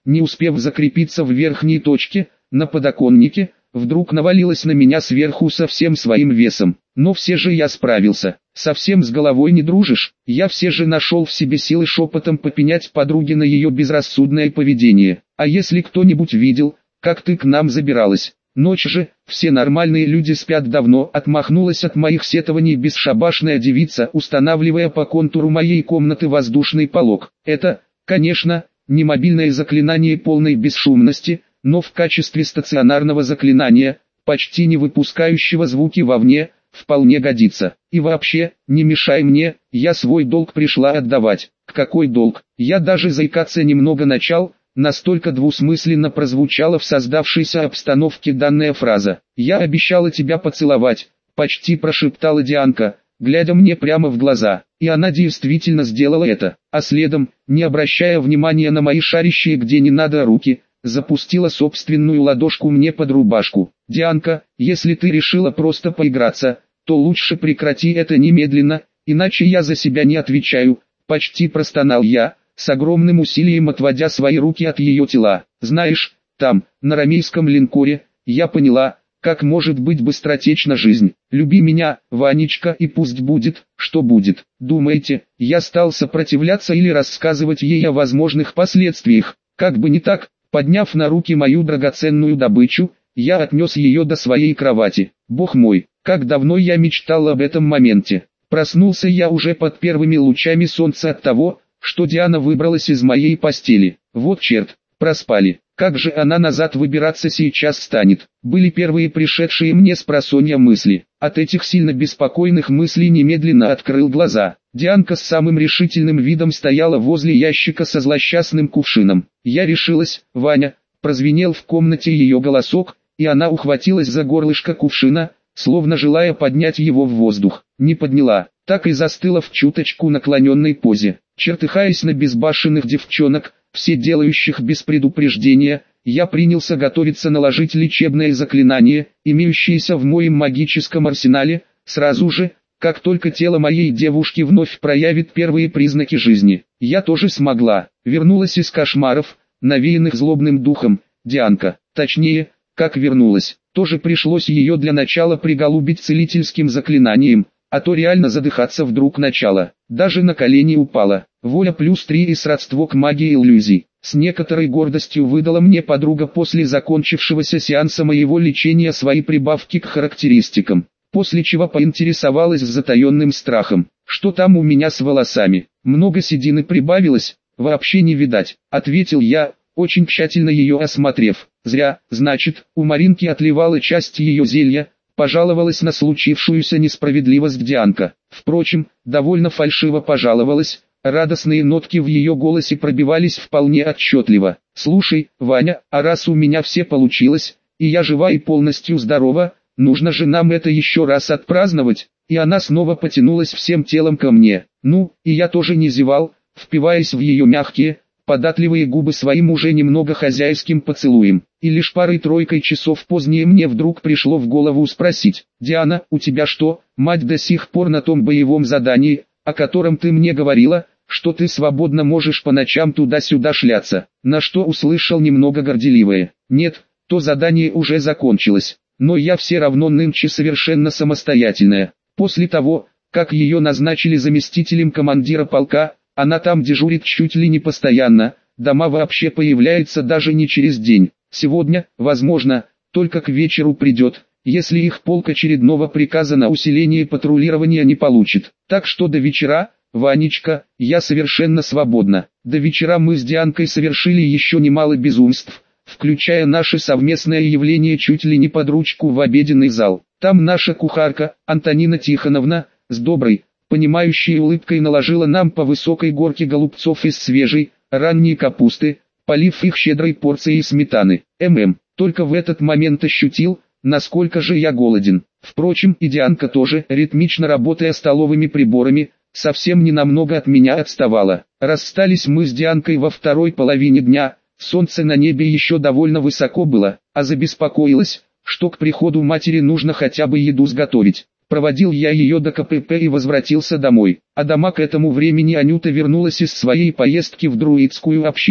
не успев закрепиться в верхней точке, на подоконнике, вдруг навалилась на меня сверху со всем своим весом. Но все же я справился. Совсем с головой не дружишь? Я все же нашел в себе силы шепотом попенять подруге на ее безрассудное поведение. А если кто-нибудь видел, как ты к нам забиралась? Ночь же, все нормальные люди спят давно. Отмахнулась от моих сетований бесшабашная девица, устанавливая по контуру моей комнаты воздушный полог. Это, конечно, не мобильное заклинание полной бесшумности, но в качестве стационарного заклинания, почти не выпускающего звуки вовне, вполне годится. И вообще, не мешай мне, я свой долг пришла отдавать. Какой долг? Я даже заикаться немного начал, настолько двусмысленно прозвучала в создавшейся обстановке данная фраза. «Я обещала тебя поцеловать», — почти прошептала Дианка, глядя мне прямо в глаза. И она действительно сделала это, а следом, не обращая внимания на мои шарящие где не надо руки, запустила собственную ладошку мне под рубашку. «Дианка, если ты решила просто поиграться, то лучше прекрати это немедленно, иначе я за себя не отвечаю», — почти простонал я, с огромным усилием отводя свои руки от ее тела. «Знаешь, там, на ромейском линкоре, я поняла, как может быть быстротечна жизнь. Люби меня, Ванечка, и пусть будет, что будет». Думаете, я стал сопротивляться или рассказывать ей о возможных последствиях? Как бы не так, подняв на руки мою драгоценную добычу, я отнес ее до своей кровати. Бог мой, как давно я мечтал об этом моменте. Проснулся я уже под первыми лучами солнца от того, что Диана выбралась из моей постели. Вот черт, проспали. Как же она назад выбираться сейчас станет? Были первые пришедшие мне спросонья мысли. От этих сильно беспокойных мыслей немедленно открыл глаза. Дианка с самым решительным видом стояла возле ящика со злосчастным кувшином. «Я решилась, Ваня», — прозвенел в комнате ее голосок, и она ухватилась за горлышко кувшина, словно желая поднять его в воздух. Не подняла, так и застыла в чуточку наклоненной позе. Чертыхаясь на безбашенных девчонок, все делающих без предупреждения, я принялся готовиться наложить лечебное заклинание, имеющееся в моем магическом арсенале, сразу же, как только тело моей девушки вновь проявит первые признаки жизни. Я тоже смогла. Вернулась из кошмаров, навеянных злобным духом, Дианка. Точнее, как вернулась, тоже пришлось ее для начала приголубить целительским заклинанием, а то реально задыхаться вдруг начала. Даже на колени упала. Воля +3 и сродство к магии иллюзий. С некоторой гордостью выдала мне подруга после закончившегося сеанса моего лечения свои прибавки к характеристикам. После чего поинтересовалась с затаенным страхом, что там у меня с волосами. Много седины прибавилось, вообще не видать, ответил я, очень тщательно ее осмотрев. Зря, значит, у Маринки отливала часть ее зелья, пожаловалась на случившуюся несправедливость Дианка. Впрочем, довольно фальшиво пожаловалась, радостные нотки в ее голосе пробивались вполне отчетливо. «Слушай, Ваня, а раз у меня все получилось, и я жива и полностью здорова, нужно же нам это еще раз отпраздновать». И она снова потянулась всем телом ко мне. Ну, и я тоже не зевал, впиваясь в ее мягкие, податливые губы своим уже немного хозяйским поцелуем. И лишь парой-тройкой часов позднее мне вдруг пришло в голову спросить: «Диана, у тебя что, мать до сих пор на том боевом задании, о котором ты мне говорила, что ты свободно можешь по ночам туда-сюда шляться?» На что услышал немного горделивое: «Нет, то задание уже закончилось, но я все равно нынче совершенно самостоятельная. После того, как ее назначили заместителем командира полка, она там дежурит чуть ли не постоянно, дома вообще появляется даже не через день. Сегодня, возможно, только к вечеру придет, если их полк очередного приказа на усиление патрулирования не получит. Так что до вечера, Ванечка, я совершенно свободна». До вечера мы с Дианкой совершили еще немало безумств, включая наше совместное явление чуть ли не под ручку в обеденный зал. Там наша кухарка, Антонина Тихоновна, с доброй, понимающей улыбкой наложила нам по высокой горке голубцов из свежей, ранней капусты, полив их щедрой порцией сметаны. Только в этот момент ощутил, насколько же я голоден. Впрочем, и Дианка тоже, ритмично работая столовыми приборами, совсем не намного от меня отставала. Расстались мы с Дианкой во второй половине дня, солнце на небе еще довольно высоко было, а забеспокоилась, что к приходу матери нужно хотя бы еду сготовить. Проводил я ее до КПП и возвратился домой, а дома к этому времени Анюта вернулась из своей поездки в друидскую общину.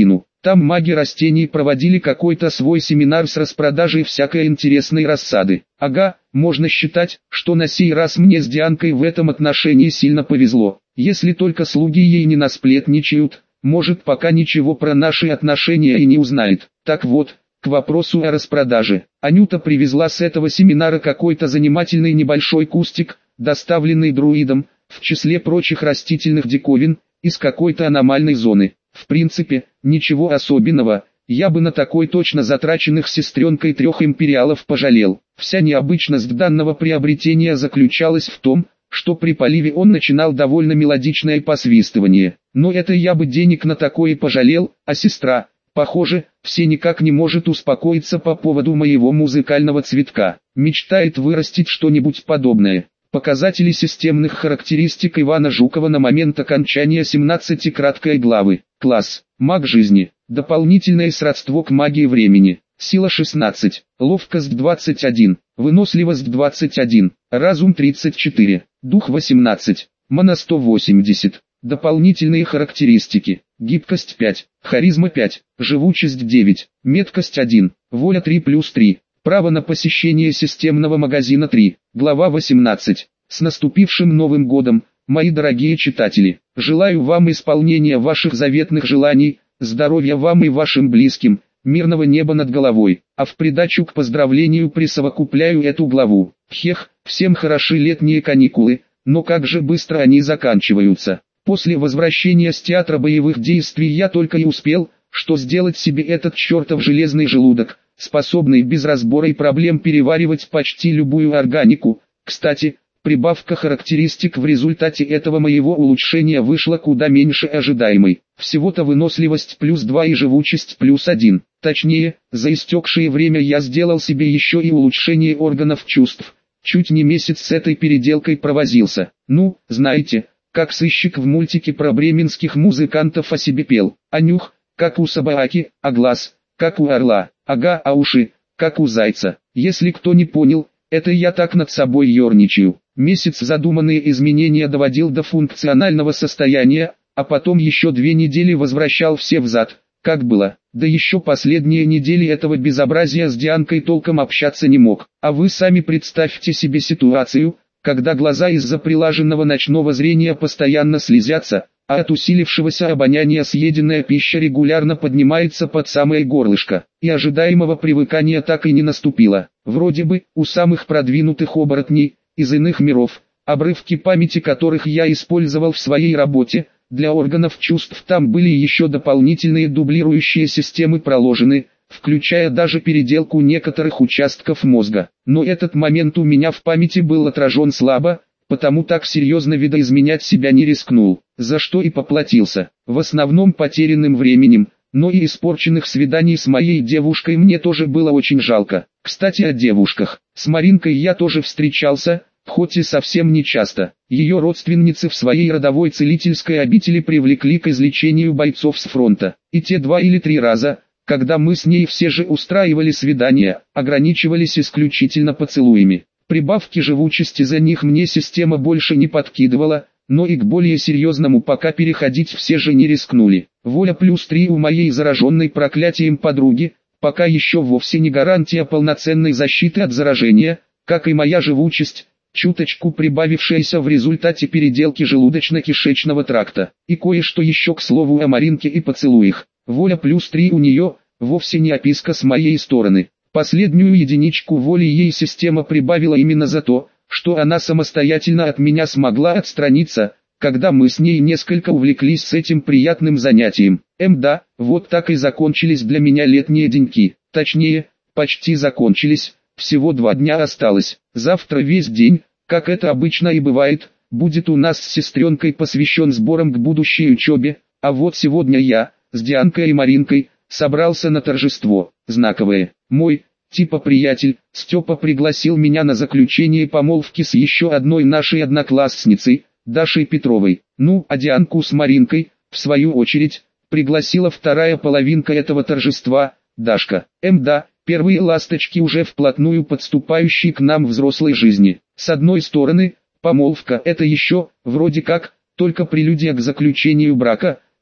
Там маги растений проводили какой-то свой семинар с распродажей всякой интересной рассады. Ага, можно считать, что на сей раз мне с Дианкой в этом отношении сильно повезло. Если только слуги ей не насплетничают, может пока ничего про наши отношения и не узнает. Так вот, к вопросу о распродаже. Анюта привезла с этого семинара какой-то занимательный небольшой кустик, доставленный друидом, в числе прочих растительных диковин, из какой-то аномальной зоны. В принципе, ничего особенного, я бы на такой точно затраченных сестренкой 3 империалов пожалел. Вся необычность данного приобретения заключалась в том, что при поливе он начинал довольно мелодичное посвистывание. Но это я бы денег на такое пожалел, а сестра, похоже, все никак не может успокоиться по поводу моего музыкального цветка. Мечтает вырастить что-нибудь подобное. Показатели системных характеристик Ивана Жукова на момент окончания 17-краткой главы. Класс. Маг жизни. Дополнительное сродство к магии времени. Сила 16. Ловкость 21. Выносливость 21. Разум 34. Дух 18. Мана 180. Дополнительные характеристики. Гибкость 5. Харизма 5. Живучесть 9. Меткость 1. Воля 3+3. Право на посещение системного магазина 3. Глава 18. С наступившим Новым годом, мои дорогие читатели! Желаю вам исполнения ваших заветных желаний, здоровья вам и вашим близким, мирного неба над головой. А в придачу к поздравлению присовокупляю эту главу. Хех, всем хороши летние каникулы, но как же быстро они заканчиваются. После возвращения с театра боевых действий я только и успел, что сделать себе этот чертов железный желудок, способный без разбора и проблем переваривать почти любую органику. Кстати, прибавка характеристик в результате этого моего улучшения вышла куда меньше ожидаемой. Всего-то выносливость +2 и живучесть +1. Точнее, за истекшее время я сделал себе еще и улучшение органов чувств. Чуть не месяц с этой переделкой провозился. Ну, знаете, как сыщик в мультике про бременских музыкантов о себе пел. А нюх, как у собаки, а глаз, как у орла, ага, а уши, как у зайца. Если кто не понял, это я так над собой ерничаю. Месяц задуманные изменения доводил до функционального состояния, а потом еще 2 недели возвращал все взад, как было. Да еще последние недели этого безобразия с Дианкой толком общаться не мог. А вы сами представьте себе ситуацию, когда глаза из-за прилаженного ночного зрения постоянно слезятся, а от усилившегося обоняния съеденная пища регулярно поднимается под самое горлышко, и ожидаемого привыкания так и не наступило. Вроде бы, у самых продвинутых оборотней, из иных миров, обрывки памяти которых я использовал в своей работе, для органов чувств там были еще дополнительные дублирующие системы проложены, включая даже переделку некоторых участков мозга. Но этот момент у меня в памяти был отражен слабо, потому так серьезно видоизменять себя не рискнул, за что и поплатился. В основном потерянным временем, но и испорченных свиданий с моей девушкой мне тоже было очень жалко. Кстати, о девушках. С Маринкой я тоже встречался, хоть и совсем не часто. Ее родственницы в своей родовой целительской обители привлекли к излечению бойцов с фронта. И те 2 или 3 раза, когда мы с ней все же устраивали свидания, ограничивались исключительно поцелуями. Прибавки живучести за них мне система больше не подкидывала, но и к более серьезному пока переходить все же не рискнули. Воля +3 у моей зараженной проклятием подруги, пока еще вовсе не гарантия полноценной защиты от заражения, как и моя живучесть, чуточку прибавившаяся в результате переделки желудочно-кишечного тракта. И кое-что еще к слову о Маринке и поцелуях. Воля +3 у нее, вовсе не описка с моей стороны. Последнюю единичку воли ей система прибавила именно за то, что она самостоятельно от меня смогла отстраниться, когда мы с ней несколько увлеклись с этим приятным занятием. Да, вот так и закончились для меня летние деньки. Точнее, почти закончились, всего 2 дня осталось. Завтра весь день, как это обычно и бывает, будет у нас с сестренкой посвящен сборам к будущей учебе, а вот сегодня я, с Дианкой и Маринкой, собрался на торжество, знаковое. Мой, типа приятель, Степа пригласил меня на заключение помолвки с еще одной нашей одноклассницей, Дашей Петровой. Ну, а Дианку с Маринкой, в свою очередь, пригласила вторая половинка этого торжества, Дашка. Да, первые ласточки уже вплотную подступающие к нам взрослой жизни. С одной стороны, помолвка – это еще, вроде как, только прелюдия к заключению брака,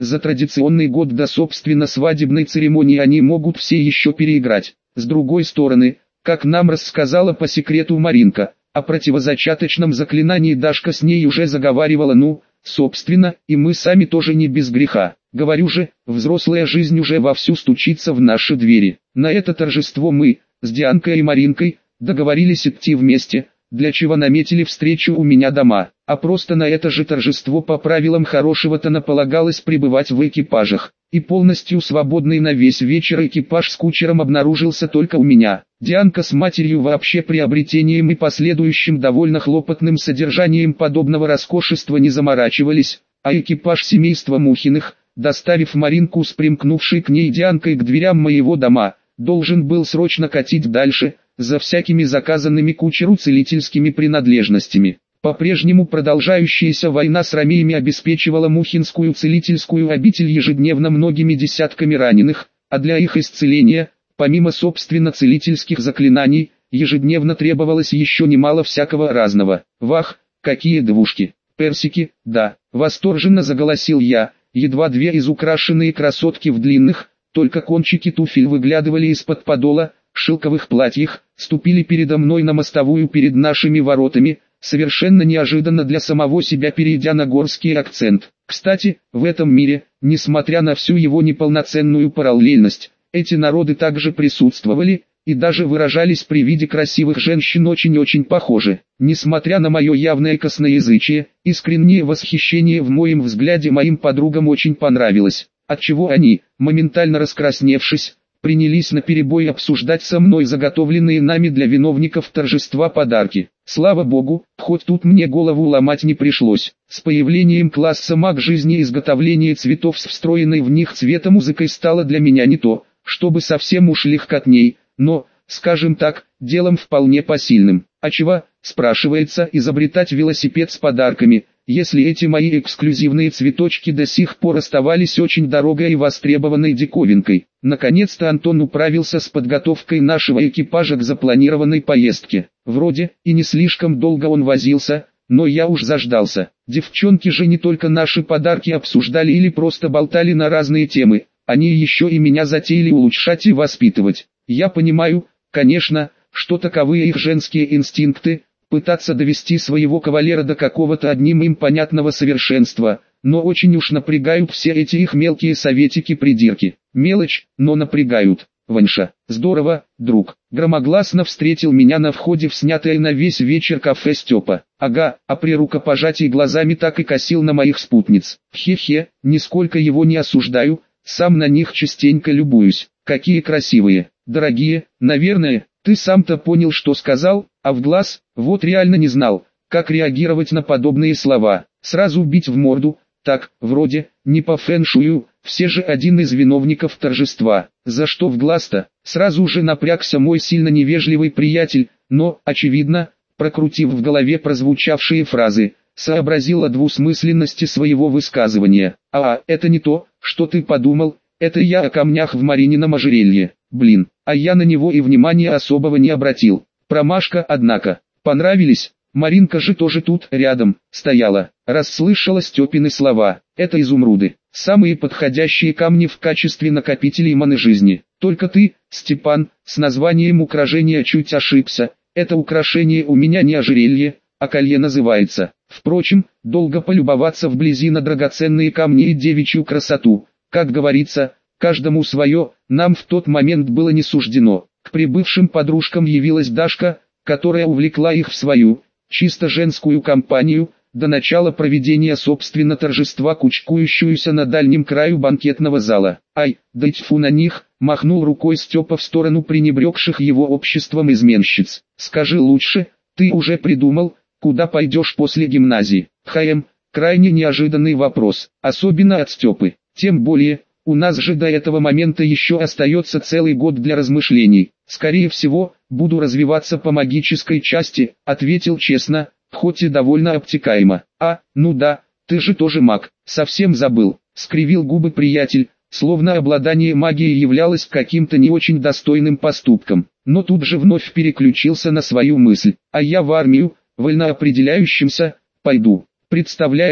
за традиционный год до собственно свадебной церемонии они могут все еще переиграть. С другой стороны, как нам рассказала по секрету Маринка, о противозачаточном заклинании Дашка с ней уже заговаривала, собственно, и мы сами тоже не без греха. Говорю же, взрослая жизнь уже вовсю стучится в наши двери. На это торжество мы, с Дианкой и Маринкой, договорились идти вместе, для чего наметили встречу у меня дома. А просто на это же торжество по правилам хорошего тона полагалось пребывать в экипажах. И полностью свободный на весь вечер экипаж с кучером обнаружился только у меня. Дианка с матерью вообще приобретением и последующим довольно хлопотным содержанием подобного роскошества не заморачивались, а экипаж семейства Мухиных, доставив Маринку с примкнувшей к ней Дианкой к дверям моего дома, должен был срочно катить дальше, за всякими заказанными кучеру целительскими принадлежностями. По-прежнему продолжающаяся война с ромеями обеспечивала Мухинскую целительскую обитель ежедневно многими десятками раненых, а для их исцеления, помимо собственно целительских заклинаний, ежедневно требовалось еще немало всякого разного. Вах, какие двушки, персики, да, восторженно заголосил я, едва две изукрашенные красотки в длинных, только кончики туфель выглядывали из-под подола, шелковых платьях, ступили передо мной на мостовую перед нашими воротами, совершенно неожиданно для самого себя перейдя на горский акцент. Кстати, в этом мире, несмотря на всю его неполноценную параллельность, эти народы также присутствовали, и даже выражались при виде красивых женщин очень-очень похоже. Несмотря на мое явное косноязычие, искреннее восхищение в моем взгляде моим подругам очень понравилось, отчего они, моментально раскрасневшись, принялись наперебой обсуждать со мной заготовленные нами для виновников торжества подарки. Слава богу, хоть тут мне голову ломать не пришлось. С появлением класса маг жизни изготовление цветов с встроенной в них цветомузыкой стало для меня не то, чтобы совсем уж легкотней, но, скажем так, делом вполне посильным. А чего, спрашивается, изобретать велосипед с подарками, если эти мои эксклюзивные цветочки до сих пор оставались очень дорогой и востребованной диковинкой. Наконец-то Антон управился с подготовкой нашего экипажа к запланированной поездке. Вроде и не слишком долго он возился, но я уж заждался. Девчонки же не только наши подарки обсуждали или просто болтали на разные темы, они еще и меня затеяли улучшать и воспитывать. Я понимаю, конечно, что таковы их женские инстинкты, пытаться довести своего кавалера до какого-то одним им понятного совершенства, но очень уж напрягают все эти их мелкие советики-придирки. Мелочь, но напрягают. Ваньша, здорово, друг, громогласно встретил меня на входе в снятое на весь вечер кафе Степа. Ага, а при рукопожатии глазами так и косил на моих спутниц. Хе-хе, нисколько его не осуждаю, сам на них частенько любуюсь. Какие красивые, дорогие, наверное, ты сам-то понял, что сказал, а в глаз, вот реально не знал, как реагировать на подобные слова. Сразу бить в морду, так, вроде, не по фэншую, все же один из виновников торжества. За что в глаз-то? Сразу же напрягся мой сильно невежливый приятель, но, очевидно, прокрутив в голове прозвучавшие фразы, сообразил о двусмысленности своего высказывания. Это не то, что ты подумал, это я о камнях в Маринином ожерелье. Блин, а я на него и внимания особого не обратил. Промашка, однако. Понравились? Маринка же тоже тут, рядом, стояла. Расслышала Степины слова. Это изумруды. Самые подходящие камни в качестве накопителей маны жизни. Только ты, Степан, с названием украшения чуть ошибся. Это украшение у меня не ожерелье, а колье называется. Впрочем, долго полюбоваться вблизи на драгоценные камни и девичью красоту. Как говорится, каждому свое, нам в тот момент было не суждено. К прибывшим подружкам явилась Дашка, которая увлекла их в свою, чисто женскую компанию, до начала проведения собственно торжества, кучкующуюся на дальнем краю банкетного зала. Ай, да тьфу на них, махнул рукой Степа в сторону пренебрегших его обществом изменщиц. Скажи лучше, ты уже придумал, куда пойдешь после гимназии? Крайне неожиданный вопрос, особенно от Степы. Тем более, у нас же до этого момента еще остается целый год для размышлений. Скорее всего, буду развиваться по магической части, ответил честно, хоть и довольно обтекаемо. Ну да, ты же тоже маг, совсем забыл, скривил губы приятель, словно обладание магией являлось каким-то не очень достойным поступком. Но тут же вновь переключился на свою мысль. А я в армию, вольноопределяющимся, пойду. Представляешь,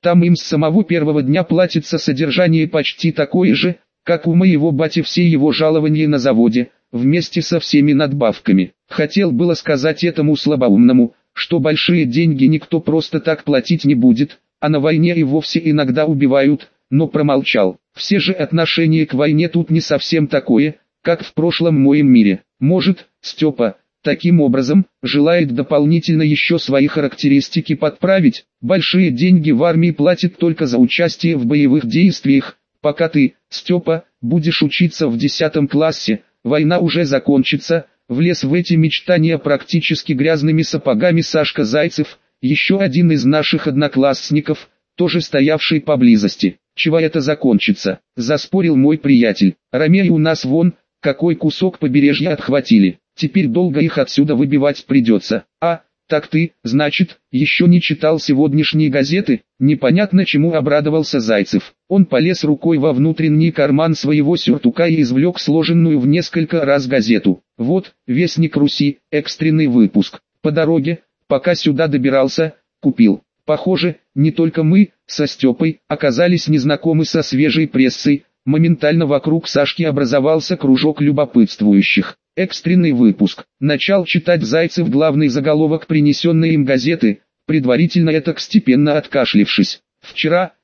Там им с самого первого дня платится содержание почти такое же, как у моего бати все его жалования на заводе, вместе со всеми надбавками. Хотел было сказать этому слабоумному, что большие деньги никто просто так платить не будет, а на войне и вовсе иногда убивают, но промолчал. Все же отношение к войне тут не совсем такое, как в прошлом моем мире. Может, Степа, таким образом, желает дополнительно еще свои характеристики подправить. Большие деньги в армии платят только за участие в боевых действиях. Пока ты, Степа, будешь учиться в 10 классе, война уже закончится. Влез в эти мечтания практически грязными сапогами Сашка Зайцев, еще один из наших одноклассников, тоже стоявший поблизости. «Чего это закончится?» – заспорил мой приятель. «Ромеи у нас вон, какой кусок побережья отхватили. Теперь долго их отсюда выбивать придется. А, так ты, значит, еще не читал сегодняшние газеты?» Непонятно чему обрадовался Зайцев. Он полез рукой во внутренний карман своего сюртука и извлек сложенную в несколько раз газету. «Вот, Вестник Руси, экстренный выпуск. По дороге, пока сюда добирался, купил». Похоже, не только мы, со Степой, оказались незнакомы со свежей прессой. Моментально вокруг Сашки образовался кружок любопытствующих. Экстренный выпуск. Начал читать Зайцев главный заголовок принесенной им газеты, предварительно этак степенно откашлившись. Вчера,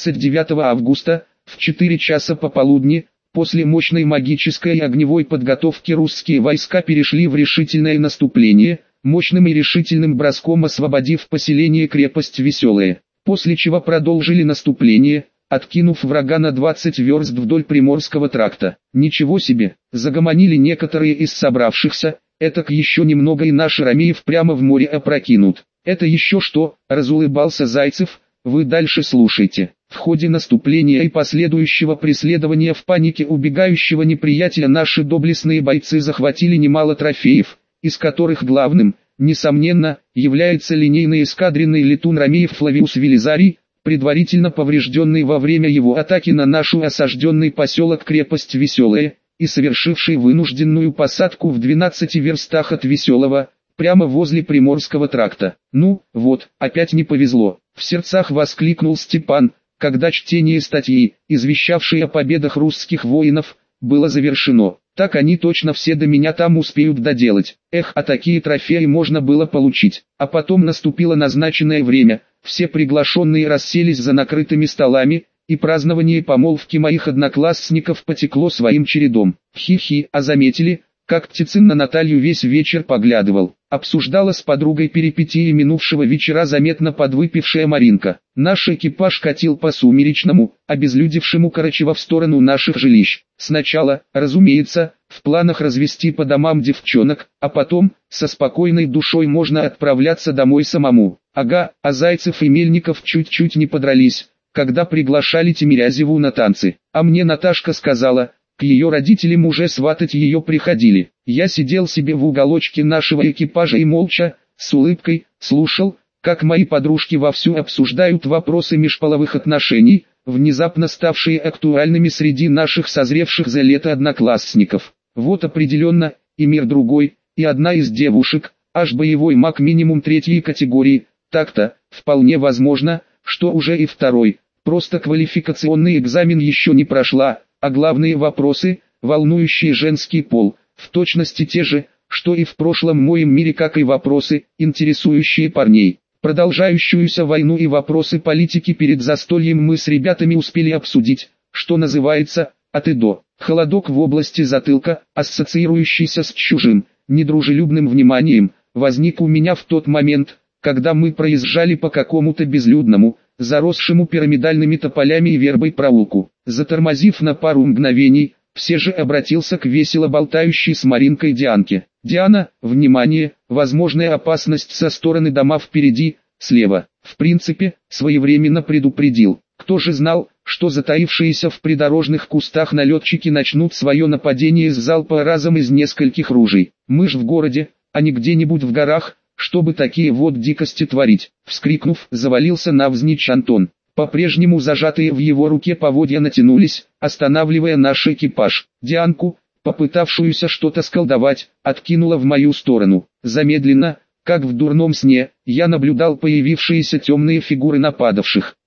29 августа, в 4 часа пополудни, после мощной магической и огневой подготовки русские войска перешли в решительное наступление, мощным и решительным броском освободив поселение крепость Веселое, после чего продолжили наступление, откинув врага на 20 верст вдоль Приморского тракта. Ничего себе, загомонили некоторые из собравшихся, этак еще немного и наши ромеев прямо в море опрокинут. Это еще что, разулыбался Зайцев, вы дальше слушайте. В ходе наступления и последующего преследования в панике убегающего неприятеля наши доблестные бойцы захватили немало трофеев, из которых главным, несомненно, является линейный эскадренный летун ромеев Флавиус Велизарий, предварительно поврежденный во время его атаки на нашу осажденный поселок-крепость Веселое, и совершивший вынужденную посадку в 12 верстах от Веселого, прямо возле Приморского тракта. «Ну, вот, опять не повезло», — в сердцах воскликнул Степан, когда чтение статьи, извещавшей о победах русских воинов, было завершено. «Так они точно все до меня там успеют доделать. Эх, а такие трофеи можно было получить». А потом наступило назначенное время, все приглашенные расселись за накрытыми столами, и празднование помолвки моих одноклассников потекло своим чередом. Хи-хи, а заметили, как Птицын на Наталью весь вечер поглядывал. Обсуждала с подругой перипетии минувшего вечера заметно подвыпившая Маринка. Наш экипаж катил по сумеречному, обезлюдевшему Карачево в сторону наших жилищ. Сначала, разумеется, в планах развести по домам девчонок, а потом, со спокойной душой можно отправляться домой самому. Ага, а Зайцев и Мельников чуть-чуть не подрались, когда приглашали Тимирязеву на танцы. А мне Наташка сказала, к ее родителям уже сватать ее приходили. Я сидел себе в уголочке нашего экипажа и молча, с улыбкой, слушал, как мои подружки вовсю обсуждают вопросы межполовых отношений, внезапно ставшие актуальными среди наших созревших за лето одноклассников. Вот определенно, и мир другой, и одна из девушек, аж боевой маг минимум 3 категории, так-то, вполне возможно, что уже и 2, просто квалификационный экзамен еще не прошла, а главные вопросы, волнующие женский пол, в точности те же, что и в прошлом моем мире, как и вопросы, интересующие парней. Продолжающуюся войну и вопросы политики перед застольем мы с ребятами успели обсудить, что называется, от и до. Холодок в области затылка, ассоциирующийся с чужим, недружелюбным вниманием, возник у меня в тот момент, когда мы проезжали по какому-то безлюдному, заросшему пирамидальными тополями и вербой проулку. Затормозив на пару мгновений, все же обратился к весело болтающей с Маринкой Дианке. «Диана, внимание, возможная опасность со стороны дома впереди, слева». В принципе, своевременно предупредил. Кто же знал, что затаившиеся в придорожных кустах налетчики начнут свое нападение с залпа разом из нескольких ружей. Мы ж в городе, а не где-нибудь в горах, чтобы такие вот дикости творить. Вскрикнув, завалился навзничь Антон. По-прежнему зажатые в его руке поводья натянулись, останавливая наш экипаж. Дианку, попытавшуюся что-то сколдовать, откинула в мою сторону. Замедленно, как в дурном сне, я наблюдал появившиеся темные фигуры нападавших.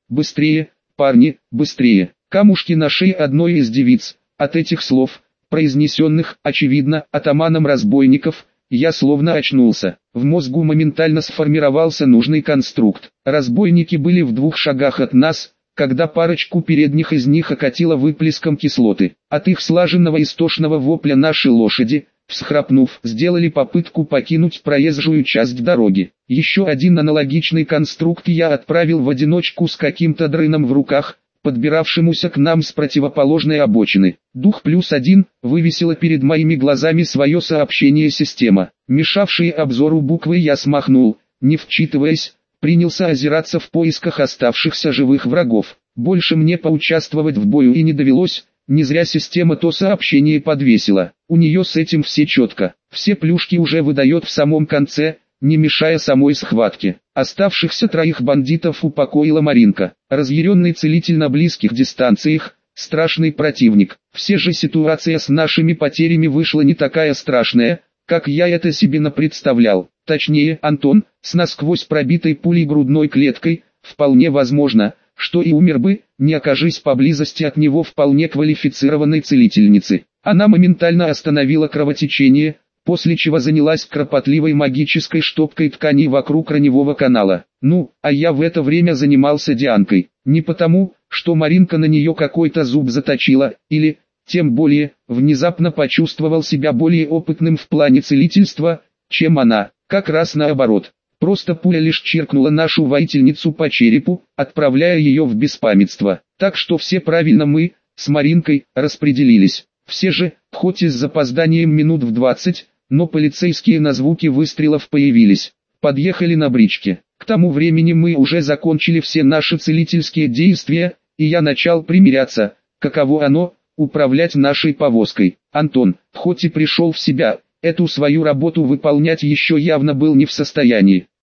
Быстрее, парни, быстрее. Камушки на шее одной из девиц. От этих слов, произнесенных, очевидно, атаманом разбойников, я словно очнулся. В мозгу моментально сформировался нужный конструкт. Разбойники были в 2 шагах от нас, когда парочку передних из них окатило выплеском кислоты. От их слаженного истошного вопля наши лошади, всхрапнув, сделали попытку покинуть проезжую часть дороги. Еще один аналогичный конструкт я отправил в одиночку с каким-то дрыном в руках, подбиравшемуся к нам с противоположной обочины. «Дух+1» вывесила перед моими глазами свое сообщение система. Мешавшие обзору буквы я смахнул, не вчитываясь, принялся озираться в поисках оставшихся живых врагов. Больше мне поучаствовать в бою и не довелось, не зря система то сообщение подвесила. У нее с этим все четко. Все плюшки уже выдает в самом конце, не мешая самой схватке. Оставшихся 3 бандитов упокоила Маринка. Разъяренный целитель на близких дистанциях, страшный противник. Все же ситуация с нашими потерями вышла не такая страшная, как я это себе напредставлял. Точнее, Антон, с насквозь пробитой пулей грудной клеткой, вполне возможно, что и умер бы, не окажись поблизости от него вполне квалифицированной целительницы. Она моментально остановила кровотечение, после чего занялась кропотливой магической штопкой тканей вокруг раневого канала. Ну, а я в это время занимался Дианкой. Не потому, что Маринка на нее какой-то зуб заточила, или, тем более, внезапно почувствовал себя более опытным в плане целительства, чем она. Как раз наоборот. Просто пуля лишь чиркнула нашу воительницу по черепу, отправляя ее в беспамятство. Так что все правильно мы, с Маринкой, распределились. Все же, хоть и с запозданием минут в 20, но полицейские на звуки выстрелов появились. Подъехали на бричке. К тому времени мы уже закончили все наши целительские действия, и я начал примиряться, каково оно, управлять нашей повозкой. Антон, хоть и пришел в себя, эту свою работу выполнять еще явно был не в состоянии.